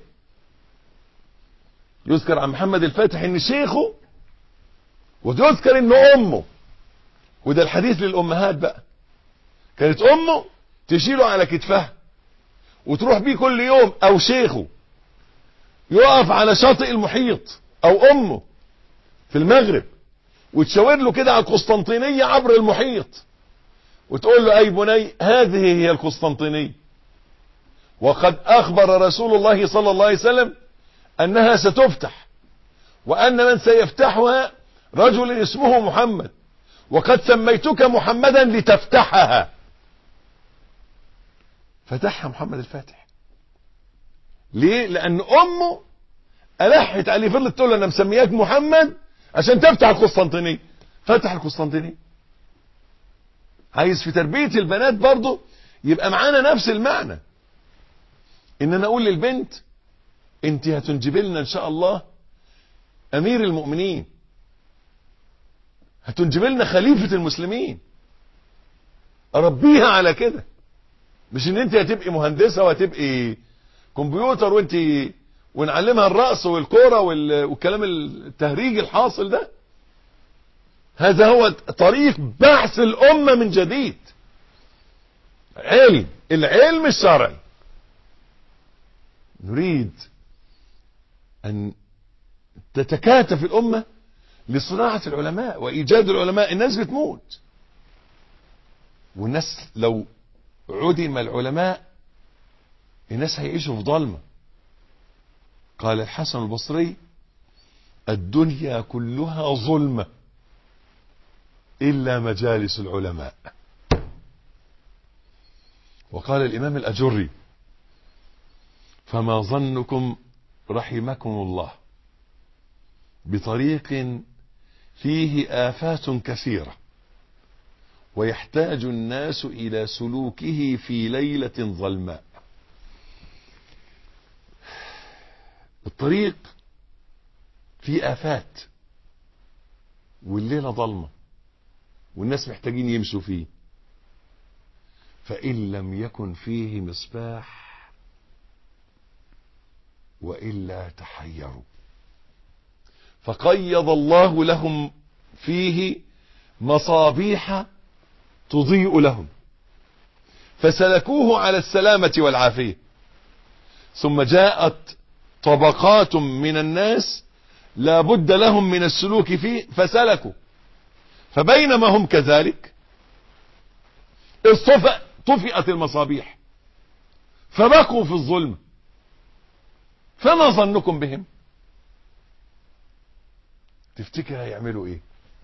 يذكر عن محمد الفاتح ان شيخه ويذكر ان امه، وده الحديث للامهات بقى، كانت امه تشيله على كتفها وتروح بيه كل يوم، او شيخه يقف على شاطئ المحيط او امه في المغرب وتشاور له كده على القسطنطينية عبر المحيط وتقول له اي بني هذه هي القسطنطينية، وقد اخبر رسول الله صلى الله عليه وسلم انها ستفتح وان من سيفتحها رجل اسمه محمد، وقد سميتك محمدا لتفتحها. فتحها محمد الفاتح. ليه؟ لان امه الحت عليه، فضلت تقول له انا مسمياك محمد عشان تفتح القسطنطينية، فتح القسطنطينية. عايز في تربية البنات برضو يبقى معانا نفس المعنى، ان انا اقول للبنت انت هتنجب لنا ان شاء الله امير المؤمنين، هتنجب لنا خليفة المسلمين، اربيها على كده، مش ان انت هتبقي مهندسة وهتبقي كمبيوتر وانت ونعلمها الرقص والكورة والكلام التهريج الحاصل ده. هذا هو طريق بعث الامة من جديد، علم العلم الشرعي. نريد ان تتكاتف الامة لصناعة العلماء وايجاد العلماء. الناس بتموت، والناس لو عدم العلماء الناس هيعيشوا في ظلمة. قال الحسن البصري الدنيا كلها ظلمة إلا مجالس العلماء. وقال الإمام الأجري فما ظنكم رحمكم الله بطريق فيه آفات كثيرة ويحتاج الناس إلى سلوكه في ليلة ظلماء. الطريق فيه آفات والليلة ظلمة والناس محتاجين يمشوا فيه، فإن لم يكن فيه مصباح وإلا تحيروا، فقيض الله لهم فيه مصابيح تضيء لهم فسلكوه على السلامة والعافية. ثم جاءت طبقات من الناس لا بد لهم من السلوك فيه فسلكوا، فبينما هم كذلك طفئت المصابيح فبقوا في الظلم. فما ظنكم بهم؟ تفتكر هيعملوا ايه؟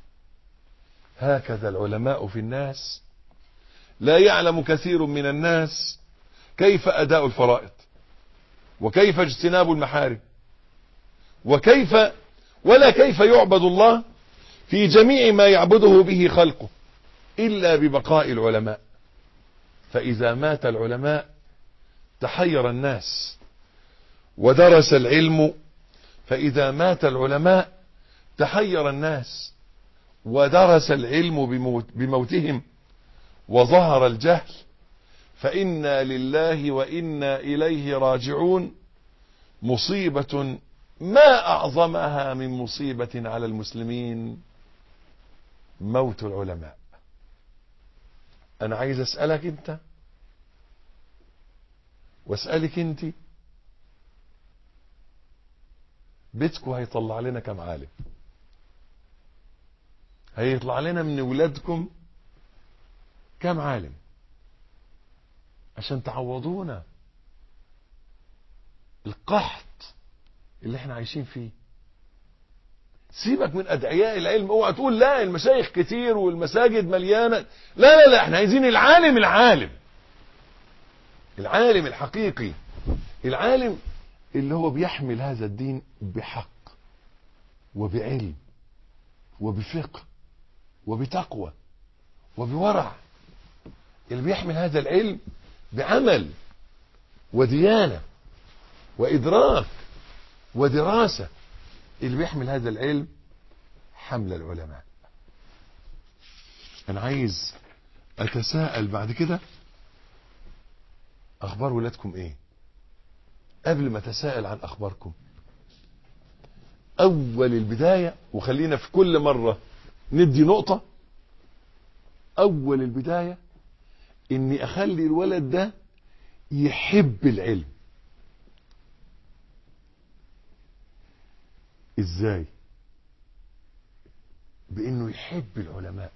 هكذا العلماء في الناس. لا يعلم كثير من الناس كيف أداء الفرائض وكيف اجتناب المحارم وكيف ولا كيف يعبد الله في جميع ما يعبده به خلقه إلا ببقاء العلماء. فإذا مات العلماء تحير الناس ودرس العلم، فإذا مات العلماء تحير الناس ودرس العلم بموت بموتهم وظهر الجهل. فإنا لله وإنا إليه راجعون. مصيبة ما أعظمها من مصيبة على المسلمين موت العلماء. انا عايز اسألك انت واسألك انت، بيتكم هيطلع لنا كم عالم؟ هيطلع لنا من ولادكم كم عالم عشان تعوضونا القحط اللي احنا عايشين فيه؟ سيبك من ادعياء العلم، اوعى تقول لا المشايخ كتير والمساجد مليانه. لا لا لا، احنا عايزين العالم العالم العالم الحقيقي، العالم اللي هو بيحمل هذا الدين بحق وبعلم وبفقه وبتقوى وبورع، اللي بيحمل هذا العلم بعمل وديانة وإدراك ودراسة، اللي بيحمل هذا العلم حمل العلماء. أنا عايز أتساءل بعد كده، أخبار ولادكم إيه؟ قبل ما أتساءل عن أخباركم، أول البداية، وخلينا في كل مرة ندي نقطة، أول البداية إني أخلي الولد ده يحب العلم. إزاي؟ بإنه يحب العلماء،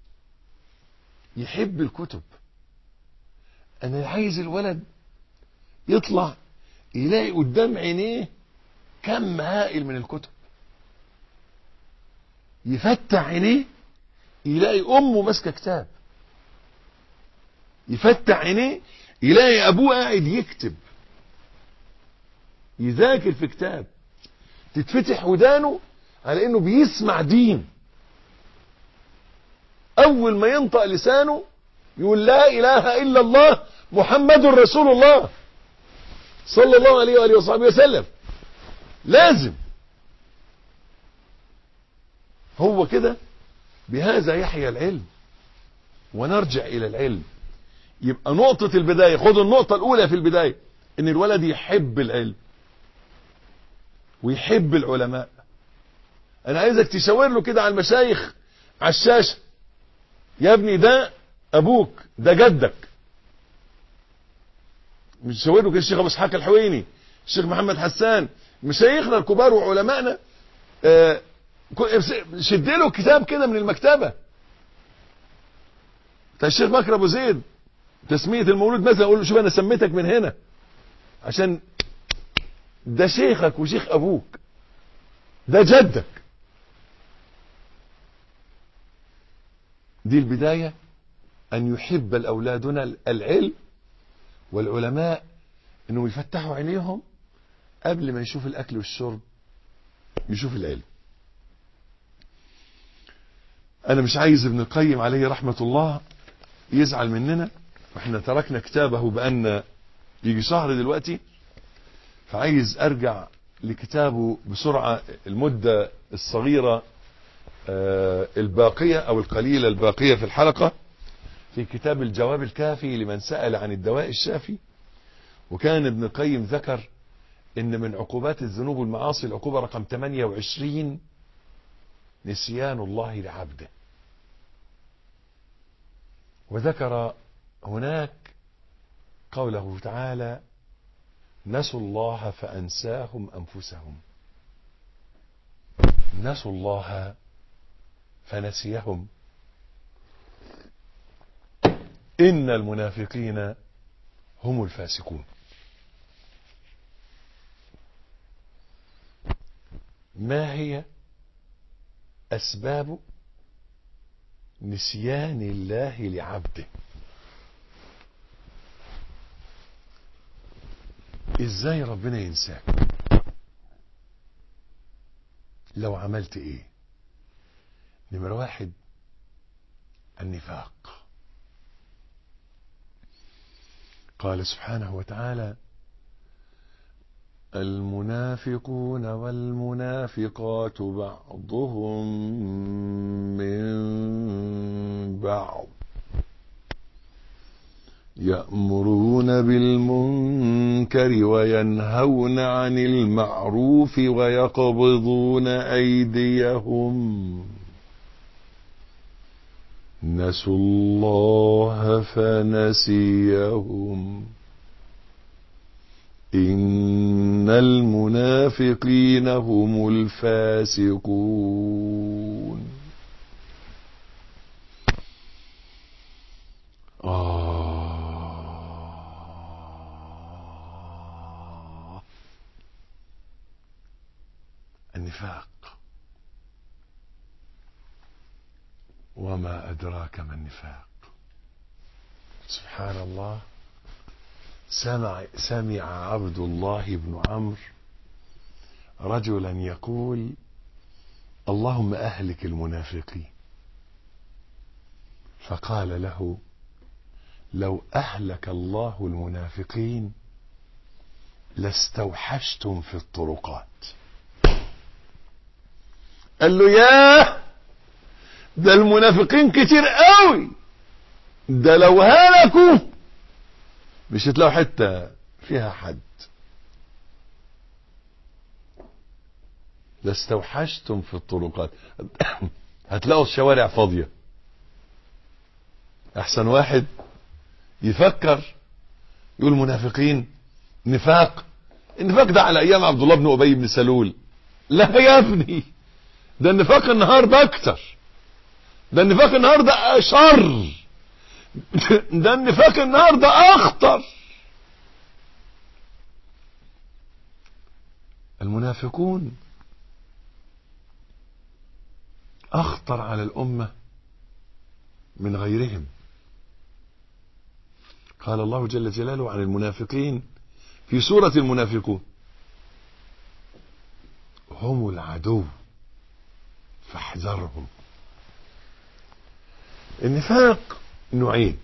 يحب الكتب. أنا عايز الولد يطلع يلاقي قدام عينيه كم هائل من الكتب، يفتح عينيه يلاقي أمه ماسكة كتاب، يفتح عينيه يلاقي أبوه قاعد يكتب يذاكر في كتاب، تتفتح ودانه على إنه بيسمع دين. أول ما ينطق لسانه يقول لا إله إلا الله محمد رسول الله صلى الله عليه وآله وصحبه وسلم. لازم هو كده، بهذا يحيى العلم ونرجع إلى العلم. يبقى نقطة البداية، خد النقطة الأولى في البداية، إن الولد يحب العلم ويحب العلماء. أنا عايزك تشاور له كده على المشايخ على الشاشة، يا ابني ده أبوك، ده جدك. مش تشاور له كده الشيخ أبو إسحاق الحويني، الشيخ محمد حسان، مشايخنا الكبار وعلمائنا. آه شد له كتاب كده من المكتبة بتاع الشيخ بكر ابو زيد، تسمية المولود مثلا، اقول له شوف انا سميتك من هنا عشان ده شيخك وشيخ ابوك، ده جدك. دي البداية، ان يحب الاولادنا العلم والعلماء، انهم يفتحوا عينيهم قبل ما يشوف الاكل والشرب يشوف العلم. انا مش عايز ابن القيم عليه رحمة الله يزعل مننا، واحنا تركنا كتابه بأن يجي شهر دلوقتي، فعايز ارجع لكتابه بسرعة المدة الصغيرة الباقية او القليلة الباقية في الحلقة، في كتاب الجواب الكافي لمن سأل عن الدواء الشافي. وكان ابن القيم ذكر ان من عقوبات الذنوب والمعاصي العقوبة رقم ثمانية وعشرين نسيان الله لعبده. وذكر هناك قوله تعالى نسوا الله فأنساهم أنفسهم، نسوا الله فنسيهم، إن المنافقين هم الفاسقون. ما هي أسباب نسيان الله لعبده؟ ازاي ربنا ينساك؟ لو عملت ايه؟ نمرة واحد النفاق. قال سبحانه وتعالى المنافقون والمنافقات بعضهم من بعض يأمرون بالمنكر وينهون عن المعروف ويقبضون أيديهم نسوا الله فنسيهم إن المنافقين هم الفاسقون. آه النفاق، وما أدراك ما النفاق. سبحان الله. سمع, سمع عبد الله بن عمرو رجلا يقول اللهم أهلك المنافقين، فقال له لو أهلك الله المنافقين لاستوحشتم في الطرقات. قال له ياه، ده المنافقين كتير قوي، ده لو هلكوا مش هتلاقوا حتة فيها حد. لاستوحشتم في الطرقات، هتلاقوا الشوارع فاضية. احسن واحد يفكر يقول منافقين نفاق، النفاق ده على ايام عبد الله بن ابي بن سلول. لا يا ابني، ده النفاق النهارده اكتر، ده النفاق النهارده اشر، ده النفاق النهارده اخطر. المنافقون اخطر على الامه من غيرهم. قال الله جل جلاله عن المنافقين في سورة المنافقون هم العدو فاحذرهم. النفاق نوعين: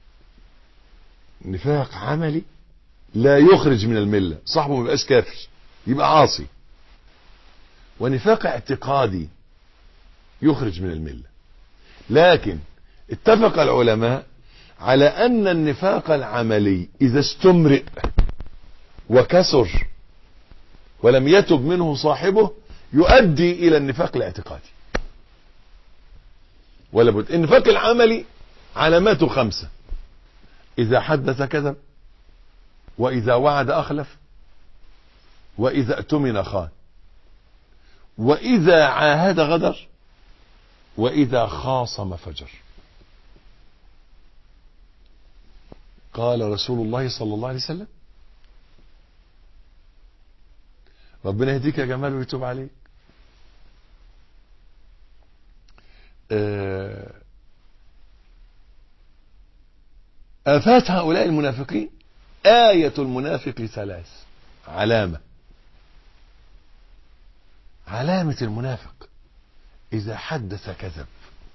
نفاق عملي لا يخرج من الملة، صاحبه ما يبقاش كافر يبقى عاصي، ونفاق اعتقادي يخرج من الملة. لكن اتفق العلماء على أن النفاق العملي إذا استمرئ وكسر ولم يتب منه صاحبه يؤدي إلى النفاق الاعتقادي. ولا بد. النفاق العملي علاماته خمسة: إذا حدث كذب، وإذا وعد أخلف، وإذا اؤتمن خان، وإذا عاهد غدر، وإذا خاصم فجر. قال رسول الله صلى الله عليه وسلم: ربنا يهديك يا جمال ويتوب عليك، آفات هؤلاء المنافقين: آية المنافق ثلاث. علامة علامة المنافق إذا حدث كذب.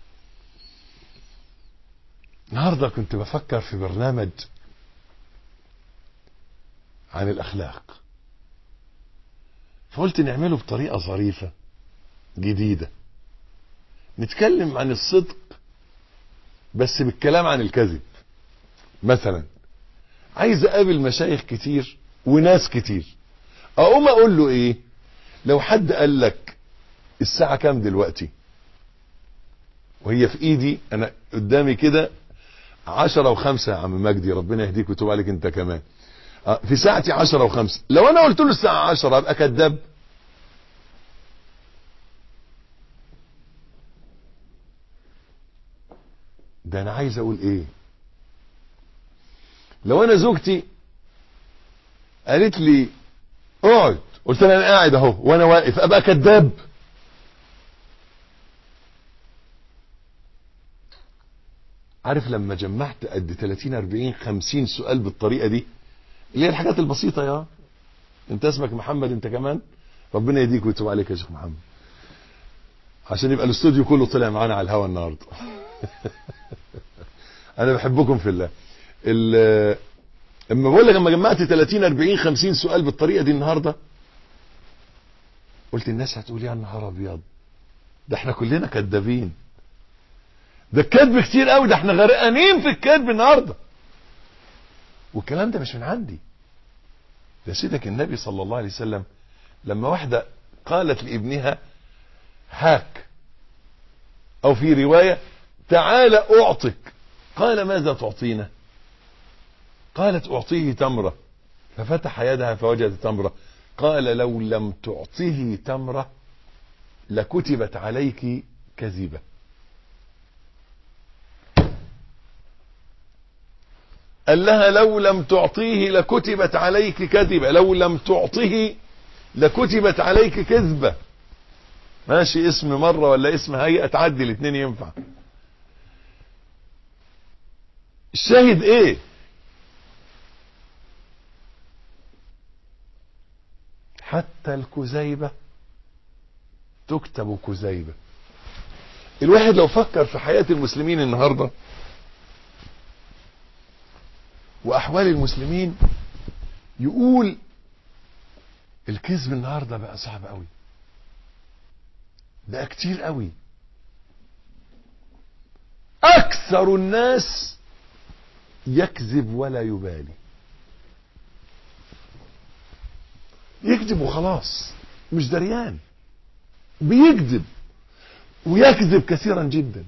النهارده كنت بفكر في برنامج عن الأخلاق، فقلت نعمله بطريقة ظريفة جديدة، نتكلم عن الصدق بس بالكلام عن الكذب. مثلا عايز اقابل مشايخ كتير وناس كتير، اقوم اقول له ايه؟ لو حد قال لك الساعة كام دلوقتي، وهي في ايدي انا قدامي كده عشرة وخمسة، يا عم مجدي ربنا يهديك ويتوب عليك انت كمان، في ساعتي عشرة وخمسة، لو انا قلت له الساعة عشرة ابقى كذاب؟ ده انا عايز اقول ايه؟ لو انا زوجتي قالت لي اقعد، قلت لها انا قاعد اهو وانا واقف، ابقى كذاب؟ عارف لما جمعت قد ثلاثين أربعين خمسين سؤال بالطريقة دي، اللي هي الحاجات البسيطة، يا انت اسمك محمد انت كمان، ربنا يديك ويتوب عليك يا شيخ محمد، عشان يبقى الاستوديو كله طلع معانا على الهوا النهارده. انا بحبكم في الله. اما بقول لك لما جمعت ثلاثين أربعين خمسين سؤال بالطريقه دي النهارده، قلت الناس هتقول يا نهار ابيض، ده احنا كلنا كذابين، ده الكذب كتير قوي، ده احنا غرقانين في الكذب النهارده. والكلام ده مش من عندي، ده سيدك النبي صلى الله عليه وسلم لما واحده قالت لابنها هاك، او في روايه تعال أعطك. قال ماذا تعطينا؟ قالت أعطيه تمرة. ففتح يدها فوجد تمرة. قال لو لم تعطيه تمرة لكتبت عليك كذبة. قال لها لو لم تعطيه لكتبت عليك كذبة، لو لم تعطيه لكتبت عليك كذبة. ماشي، اسم مرة ولا اسم هيئة تعدي، الاثنين ينفع. الشاهد ايه؟ حتى الكذيبة تكتب كذيبة. الواحد لو فكر في حياة المسلمين النهاردة واحوال المسلمين يقول الكذب النهاردة بقى صعب قوي، بقى كتير قوي. اكثر الناس يكذب ولا يبالي، يكذب وخلاص مش دريان، بيكذب ويكذب كثيرا جدا.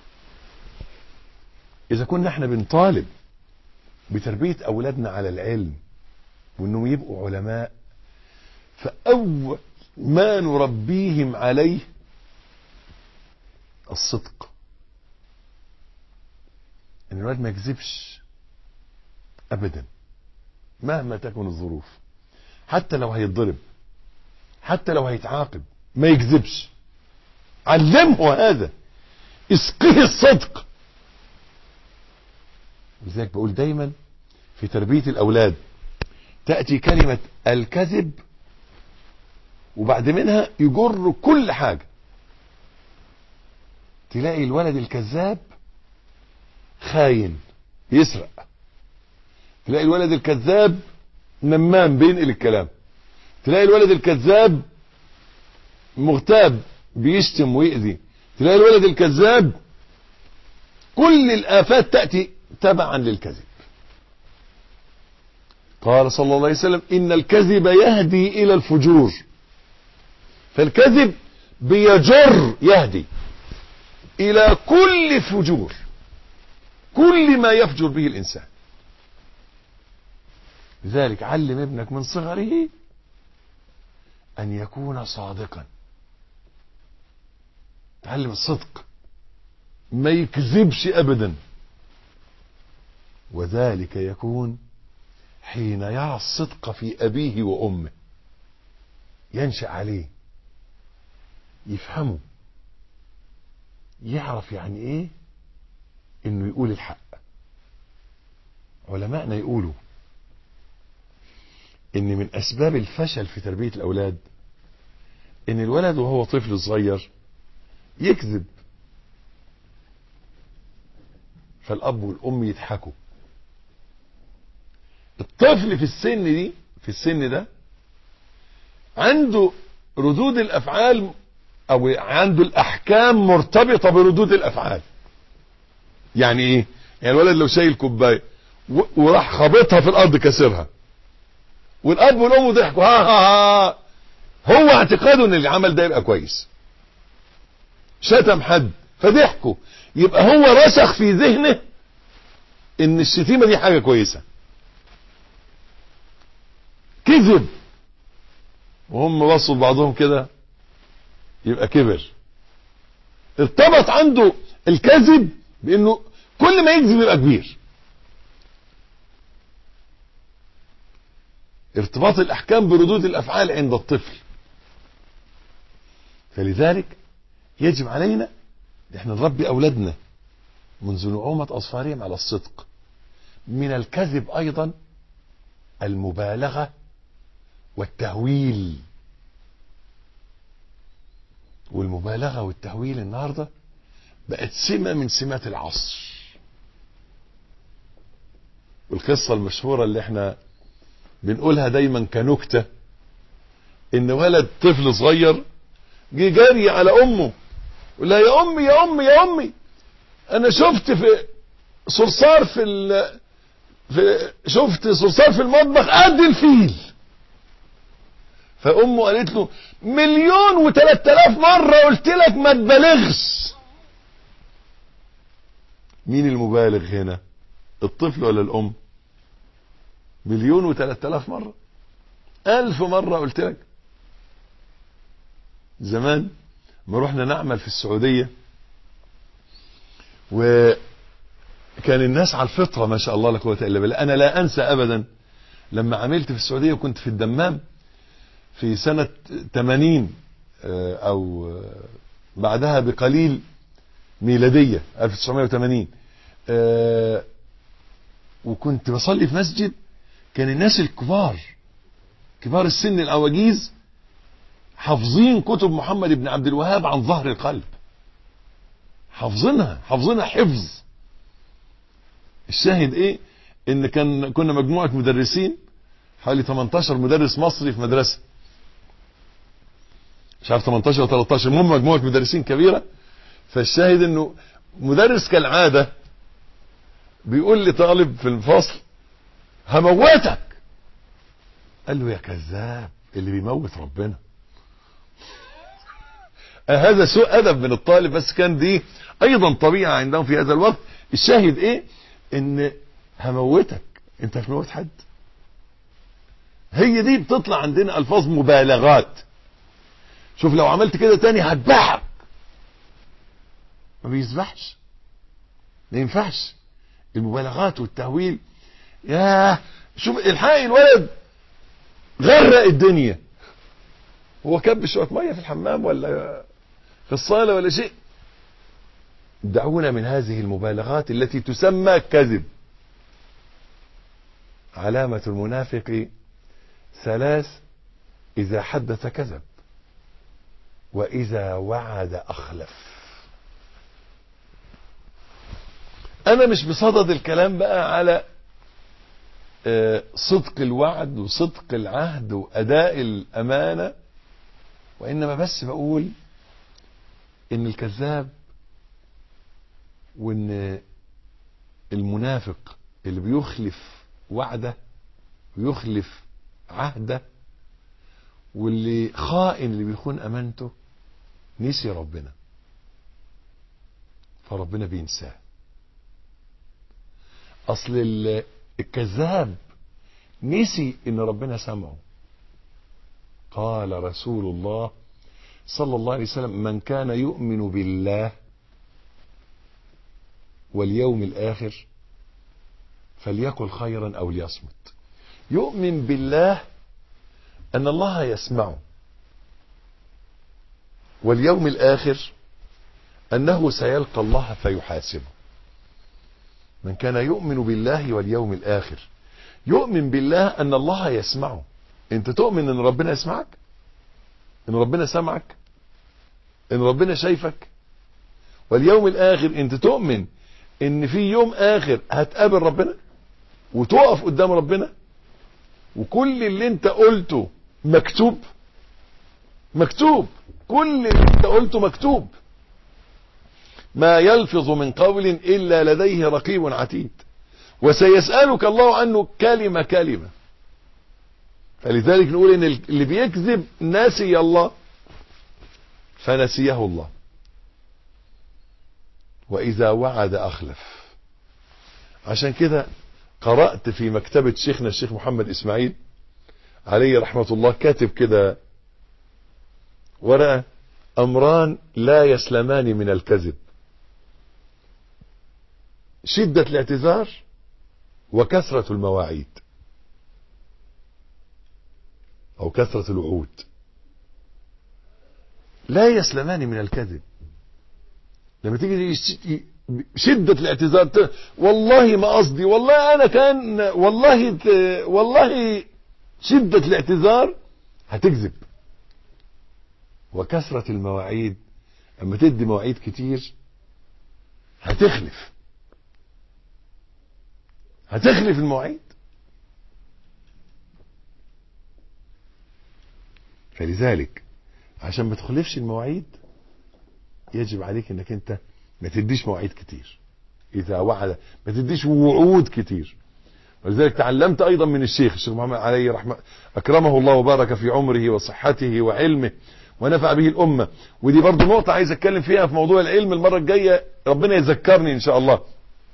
اذا كنا احنا بنطالب بتربية اولادنا على العلم وانهم يبقوا علماء، فاول ما نربيهم عليه الصدق، ان الولد ما يكذبش ابدا مهما تكن الظروف، حتى لو هيتضرب، حتى لو هيتعاقب ما يكذبش. علمه هذا، اسقيه الصدق. لذلك بقول دايما في تربية الاولاد تأتي كلمة الكذب وبعد منها يجر كل حاجة. تلاقي الولد الكذاب خاين يسرق، تلاقي الولد الكذاب نمام بينقل الكلام، تلاقي الولد الكذاب مغتاب بيشتم ويؤذي، تلاقي الولد الكذاب كل الآفات تأتي تبعا للكذب. قال صلى الله عليه وسلم إن الكذب يهدي إلى الفجور. فالكذب بيجر يهدي إلى كل فجور، كل ما يفجر به الإنسان. لذلك علم ابنك من صغره أن يكون صادقا، تعلم الصدق، ما يكذبش أبدا. وذلك يكون حين يرى الصدق في أبيه وأمه، ينشأ عليه، يفهمه، يعرف يعني إيه إنه يقول الحق. علماءنا يقولوا إن من أسباب الفشل في تربية الأولاد إن الولد وهو طفل صغير يكذب، فالأب والأم يضحكوا. الطفل في السن دي في السن ده عنده ردود الأفعال أو عنده الأحكام مرتبطة بردود الأفعال. يعني إيه؟ يعني الولد لو شايل كوباية وراح خبطها في الأرض كسرها، والأب والأم ضحكوا ها ها ها، هو اعتقاده إن العمل ده يبقى كويس. شتم حد فضحكوا، يبقى هو رسخ في ذهنه إن الشتيمة دي حاجة كويسة. كذب وهم بصوا لبعضهم كده يبقى كبر. ارتبط عنده الكذب بانه كل ما يكذب يبقى كبير. ارتباط الاحكام بردود الافعال عند الطفل. فلذلك يجب علينا احنا نربي اولادنا منذ نعومة اظفارهم على الصدق. من الكذب ايضا المبالغة والتهويل. والمبالغة والتهويل النهاردة بقت سمة من سمات العصر. والقصة المشهورة اللي احنا بنقولها دايما كنكتة، ان ولد طفل صغير جه جاري على امه يقول لها يا امي يا امي يا امي انا شفت في صرصار في, ال... في شفت صرصار في المطبخ قد الفيل. فامه قالت له مليون وثلاث الاف مرة قلت لك ما تبالغش. مين المبالغ هنا؟ الطفل ولا الام؟ مليون وثلاث الاف مرة، الف مرة قلت لك. زمان ما رحنا نعمل في السعودية وكان الناس على الفطرة ما شاء الله لا قوة الا بالله. انا لا انسى ابدا لما عملت في السعودية وكنت في الدمام في سنة ثمانين او بعدها بقليل ميلادية ألف وتسعمائة وثمانين، وكنت بصلي في مسجد كان الناس الكبار كبار السن العواجيز حافظين كتب محمد بن عبد الوهاب عن ظهر القلب، حافظينها حافظينها حفظ. الشاهد ايه؟ ان كان كنا مجموعة مدرسين حوالي ثمانية عشر مدرس مصري في مدرسة، مش عارف ثمانية عشر ولا ثلاثة عشر، المهم مجموعة مدرسين كبيرة. فالشاهد انه مدرس كالعادة بيقول لطالب في الفصل هموتك، قال له يا كذاب اللي بيموت ربنا. هذا سوء ادب من الطالب، بس كان دي ايضا طبيعة عندهم في هذا الوقت. الشاهد ايه؟ ان هموتك، انت هتموت حد؟ هي دي بتطلع عندنا الفاظ مبالغات. شوف لو عملت كده تاني هتبحك، ما بيسبحش، ما ينفعش. المبالغات والتهويل، ياه شوف الحقي الولد غرق الدنيا، هو كب شويه ميه في الحمام ولا في الصاله ولا شيء. دعونا من هذه المبالغات التي تسمى كذب. علامة المنافق ثلاث: إذا حدث كذب، وإذا وعد أخلف. أنا مش بصدد الكلام بقى على صدق الوعد وصدق العهد وأداء الأمانة، وإنما بس بقول إن الكذاب وإن المنافق اللي بيخلف وعده ويخلف عهده واللي خائن اللي بيخون أمانته نسي ربنا، فربنا بينساه. أصل الكذاب نسي إن ربنا سمعه. قال رسول الله صلى الله عليه وسلم: من كان يؤمن بالله واليوم الآخر فليقل خيرا أو ليصمت. يؤمن بالله أن الله يسمعه، واليوم الآخر أنه سيلقى الله فيحاسبه. من كان يؤمن بالله واليوم الآخر، يؤمن بالله أن الله يسمعه. أنت تؤمن أن ربنا يسمعك، أن ربنا سمعك، أن ربنا شايفك. واليوم الآخر أنت تؤمن أن في يوم آخر هتقابل ربنا وتقف قدام ربنا، وكل اللي انت قلته مكتوب مكتوب كل اللي انت قلته مكتوب. ما يلفظ من قول إلا لديه رقيب عتيد، وسيسألك الله عنه كلمة كلمة. فلذلك نقول ان اللي بيكذب ناسي الله فنسيه الله. وإذا وعد أخلف. عشان كده قرأت في مكتبة شيخنا الشيخ محمد إسماعيل عليه رحمة الله كاتب كده ورقة: أمران لا يسلمان من الكذب: شدة الاعتذار وكثرة المواعيد أو كثرة الوعود. لا يسلمان من الكذب. لما تيجي شدة الاعتذار، والله ما قصدي، والله أنا كان، والله والله شدة الاعتذار هتكذب. وكثرة المواعيد، اما تدي مواعيد كتير هتخلف هتخلف المواعيد. فلذلك عشان ما تخلفش المواعيد يجب عليك انك انت ما تديش مواعيد كتير. اذا وعد ما تديش وعود كتير. ولذلك تعلمت ايضا من الشيخ الشيخ محمد عليه رحمه اكرمه الله وبارك في عمره وصحته وعلمه ونفع به الامه. ودي برضو نقطه عايز اتكلم فيها في موضوع العلم المره الجايه، ربنا يذكرني ان شاء الله.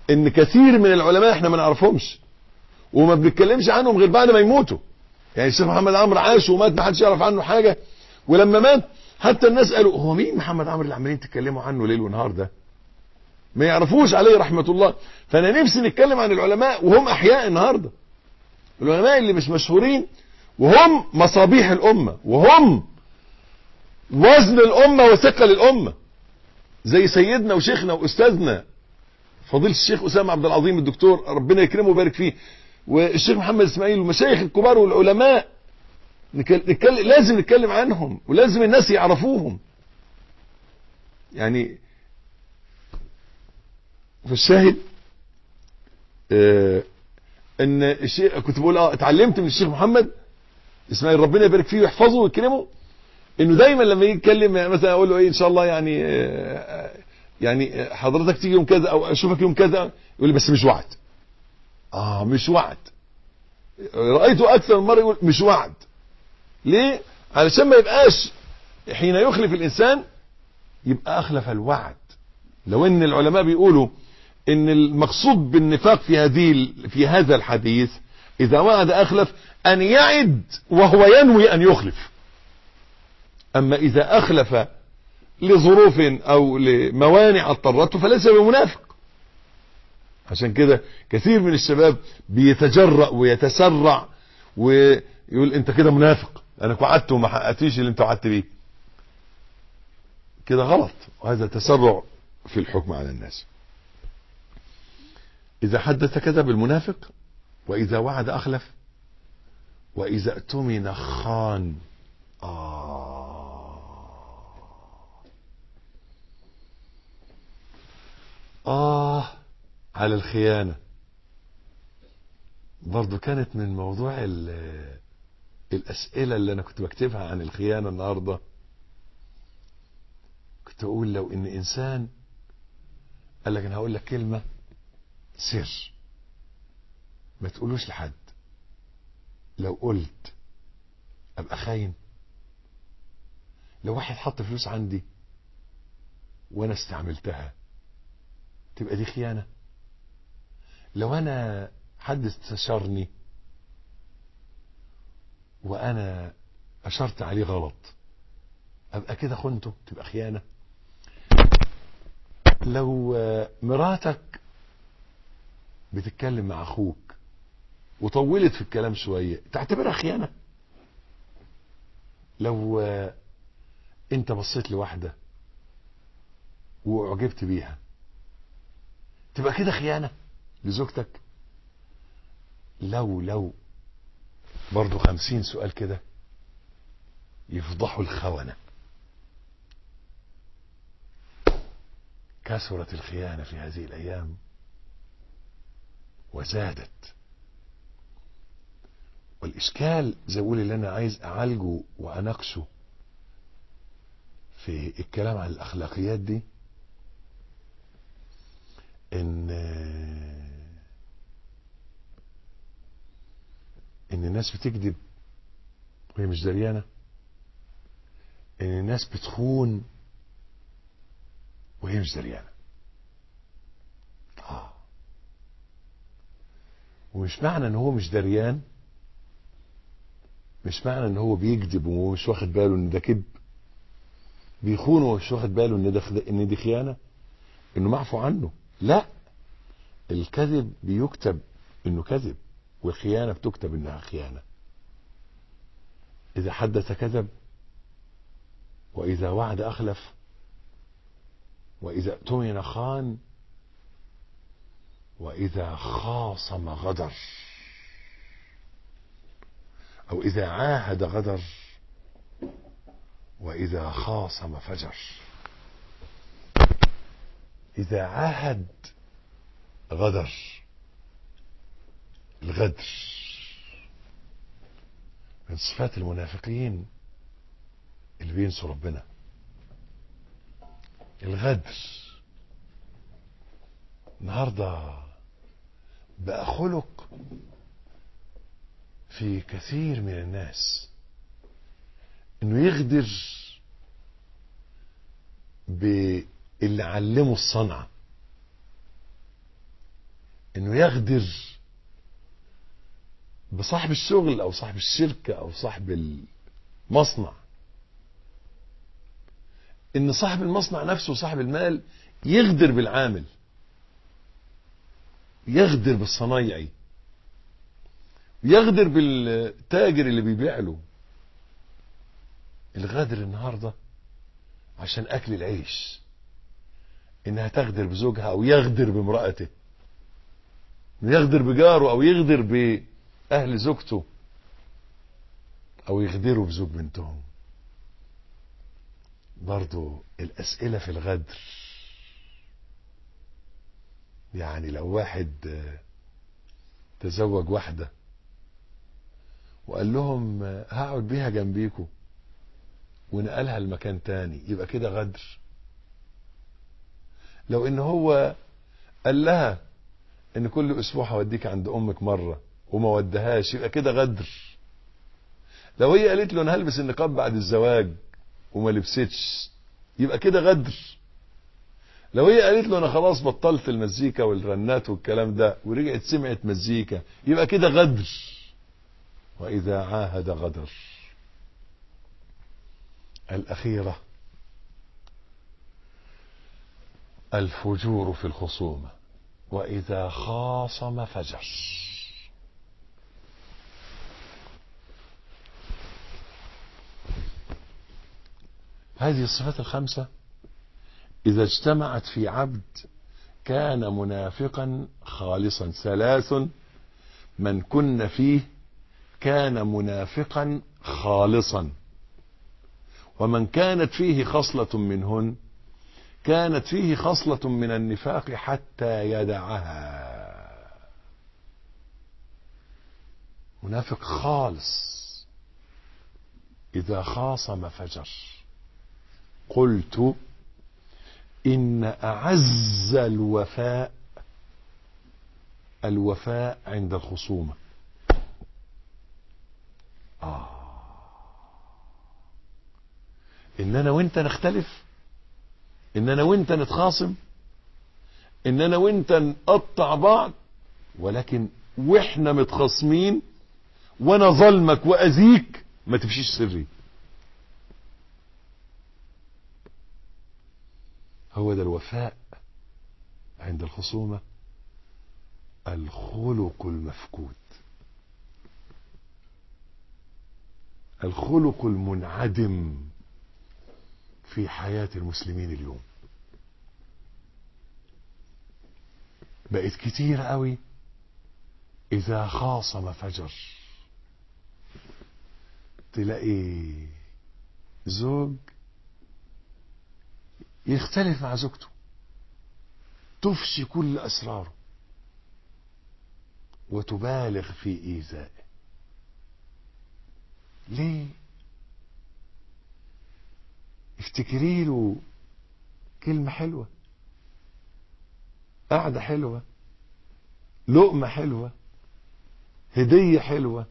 ان كثير من العلماء احنا ما نعرفهمش وما بنتكلمش عنهم غير بعد ما يموتوا. يعني الشيخ محمد عمرو عاش ومات ما حدش يعرف عنه حاجة، ولما مات حتى الناس قالوا هو مين محمد عمرو اللي عمالين تتكلموا عنه ليل ونهار ده؟ ما يعرفوش عليه رحمة الله. فانا نفسي نتكلم عن العلماء وهم احياء النهاردة، العلماء اللي مش مشهورين وهم مصابيح الامة وهم وزن الامة وثقل الامة، زي سيدنا وشيخنا واستاذنا فضيلة الشيخ اسامة عبد العظيم الدكتور، ربنا يكرمه ويبارك فيه، والشيخ محمد اسماعيل والمشايخ الكبار والعلماء. نتكلم، لازم نتكلم عنهم ولازم الناس يعرفوهم. يعني في الشاهد اه ان الشيخ كنت بقول اه اتعلمت من الشيخ محمد اسماعيل ربنا يبارك فيه ويحفظه ويكرمه، انه دايما لما يجي يتكلم مثلا اقول له ايه ان شاء الله يعني اه يعني حضرتك تيجي يوم كذا او اشوفك يوم كذا، يقول لي بس مش وعد. اه مش وعد. رأيته اكثر من مرة يقول مش وعد. ليه؟ علشان ما يبقاش حين يخلف الانسان يبقى اخلف الوعد. لو ان العلماء بيقولوا ان المقصود بالنفاق في هذه في هذا الحديث اذا وعد اخلف ان يعد وهو ينوي ان يخلف. اما اذا اخلف لظروف او لموانع اضطرته فليس بمنافق. عشان كده كثير من الشباب بيتجرأ ويتسرع ويقول انت كده منافق، انا وعدت وما حققتيش اللي انت وعدت بيه. كده غلط، وهذا تسرع في الحكم على الناس. اذا حدث كذب المنافق، واذا وعد اخلف، واذا اؤتمن خان. آه آه على الخيانة. برضو كانت من موضوع الأسئلة اللي أنا كنت بكتبها عن الخيانة النهاردة. كنت أقول لو إن إنسان قال لك أنا هقول لك كلمة سر ما تقولوش لحد، لو قلت أبقى خاين. لو واحد حط فلوس عندي وأنا استعملتها تبقى دي خيانة. لو أنا حد استشارني وأنا أشرت عليه غلط أبقى كده خنته، تبقى خيانة. لو مراتك بتتكلم مع أخوك وطولت في الكلام شوية تعتبرها خيانة. لو أنت بصيت لواحدة وأعجبت بيها تبقى كده خيانة لزوجتك. لو لو برضو خمسين سؤال كده يفضحوا الخونة. كثرت الخيانة في هذه الأيام وزادت. والإشكال زي أقول اللي أنا عايز أعالجه وأناقشه في الكلام عن الأخلاقيات دي إن إن الناس بتكذب وهي مش دريانة، إن الناس بتخون وهي مش دريانة. آه. ومش معنى إن هو مش دريان، مش معنى إن هو بيكذب وهو مش واخد باله إن ده كذب، بيخون وهو مش واخد باله إن ده إن دي خيانة، إنه معفو عنه. لا، الكذب بيكتب إنه كذب والخيانة بتكتب إنها خيانة. إذا حدث كذب، وإذا وعد أخلف، وإذا اؤتمن خان، وإذا خاصم غدر، أو إذا عاهد غدر، وإذا خاصم فجر. إذا عاهد غدر، الغدر من صفات المنافقين اللي بينسوا ربنا. الغدر النهارده بقى خلق في كثير من الناس، انه يغدر باللي علمه الصنعة. انه يغدر بصاحب الشغل او صاحب الشركة او صاحب المصنع، ان صاحب المصنع نفسه صاحب المال يغدر بالعامل، يغدر بالصنايعي، يغدر بالتاجر اللي بيبيع له. الغدر النهارده عشان اكل العيش، انها تغدر بزوجها او يغدر بامرأته، يغدر بجاره او يغدر باهل زوجته، او يغدروا بزوج بنتهم. برضو الاسئلة في الغدر، يعني لو واحد تزوج واحدة وقال لهم هقعد بيها جنبيكوا ونقلها لمكان تاني، يبقى كده غدر. لو ان هو قال لها ان كل اسبوع هوديك عند امك مرة وما ودهاش، يبقى كده غدر. لو هي قالت له انا هلبس النقاب بعد الزواج وما لبستش، يبقى كده غدر. لو هي قالت له انا خلاص بطلت المزيكا والرنات والكلام ده ورجعت سمعت مزيكا، يبقى كده غدر. واذا عاهد غدر. الاخيرة الفجور في الخصومة، واذا خاصم فجر. هذه الصفات الخمسة إذا اجتمعت في عبد كان منافقا خالصا. ثلاث من كن فيه كان منافقا خالصا، ومن كانت فيه خصلة منهن كانت فيه خصلة من النفاق حتى يدعها. منافق خالص إذا خاصم فجر. قلت إن أعز الوفاء الوفاء عند الخصومة. آه إن أنا وإنت نختلف، إن أنا وإنت نتخاصم، إن أنا وإنت نقطع بعض، ولكن وإحنا متخاصمين وأنا ظلمك وأذيك ما تفشيش سري. هو ده الوفاء عند الخصومة. الخلق المفقود، الخلق المنعدم في حياة المسلمين اليوم. بقت كتير قوي إذا خاصم فجر. تلاقي زوج يختلف مع زوجته، تفشي كل أسراره وتبالغ في إيذائه. ليه؟ افتكري له كلمة حلوة، قعدة حلوة، لقمة حلوة، هدية حلوة،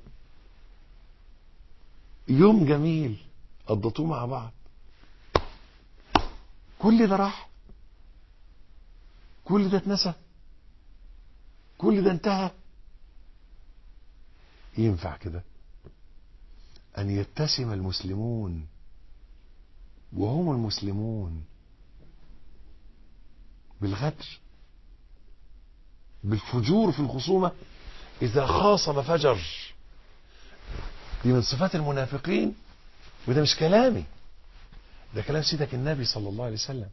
يوم جميل قضيتوه مع بعض. كل ده راح، كل ده اتنسى، كل ده انتهى. ينفع كده أن يتسم المسلمون وهم المسلمون بالغدر، بالفجور في الخصومة؟ إذا خاصم فجر. دي من صفات المنافقين، وده مش كلامي، ده كلام سيدك النبي صلى الله عليه وسلم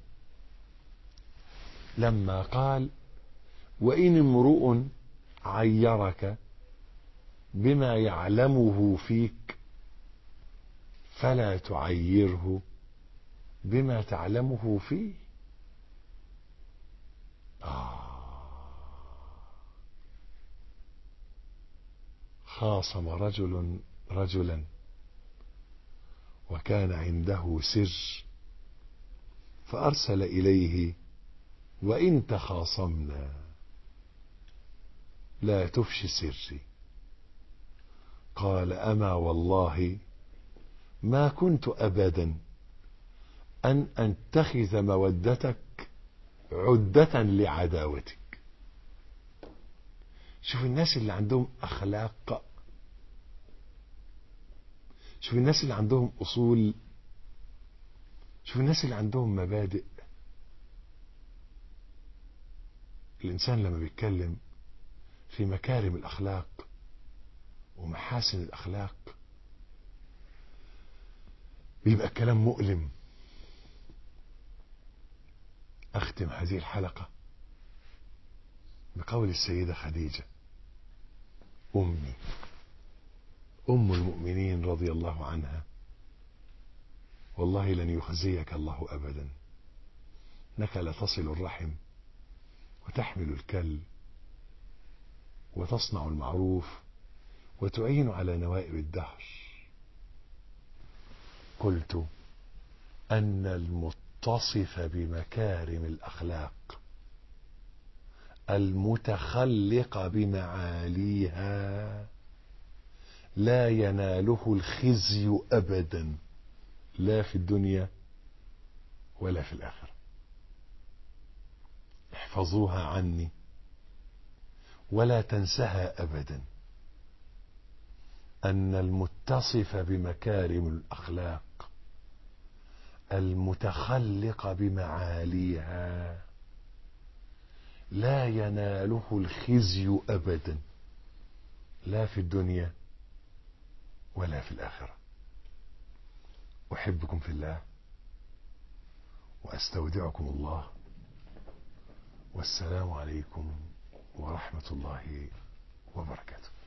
لما قال: وإن امرؤ عيرك بما يعلمه فيك فلا تعيره بما تعلمه فيه. آه. خاصم رجل رجلا وكان عنده سر فأرسل إليه: وإن تخاصمنا لا تفشي سري. قال: أما والله ما كنت أبدا أن أنتخذ مودتك عدة لعداوتك. شوف الناس اللي عندهم أخلاق، شوف الناس اللي عندهم أصول، شوف الناس اللي عندهم مبادئ. الإنسان لما بيتكلم في مكارم الأخلاق ومحاسن الأخلاق بيبقى الكلام مؤلم. أختم هذه الحلقة بقول السيدة خديجة أمي أم المؤمنين رضي الله عنها: والله لن يخزيك الله أبدا، إنك لتصل الرحم وتحمل الكل وتصنع المعروف وتعين على نوائب الدهر. قلت: أن المتصف بمكارم الأخلاق المتخلق بمعاليها لا يناله الخزي أبدا، لا في الدنيا ولا في الآخرة. احفظوها عني ولا تنسها أبدا، أن المتصف بمكارم الأخلاق المتخلق بمعاليها لا يناله الخزي أبدا، لا في الدنيا ولا في الآخرة. أحبكم في الله وأستودعكم الله، والسلام عليكم ورحمة الله وبركاته.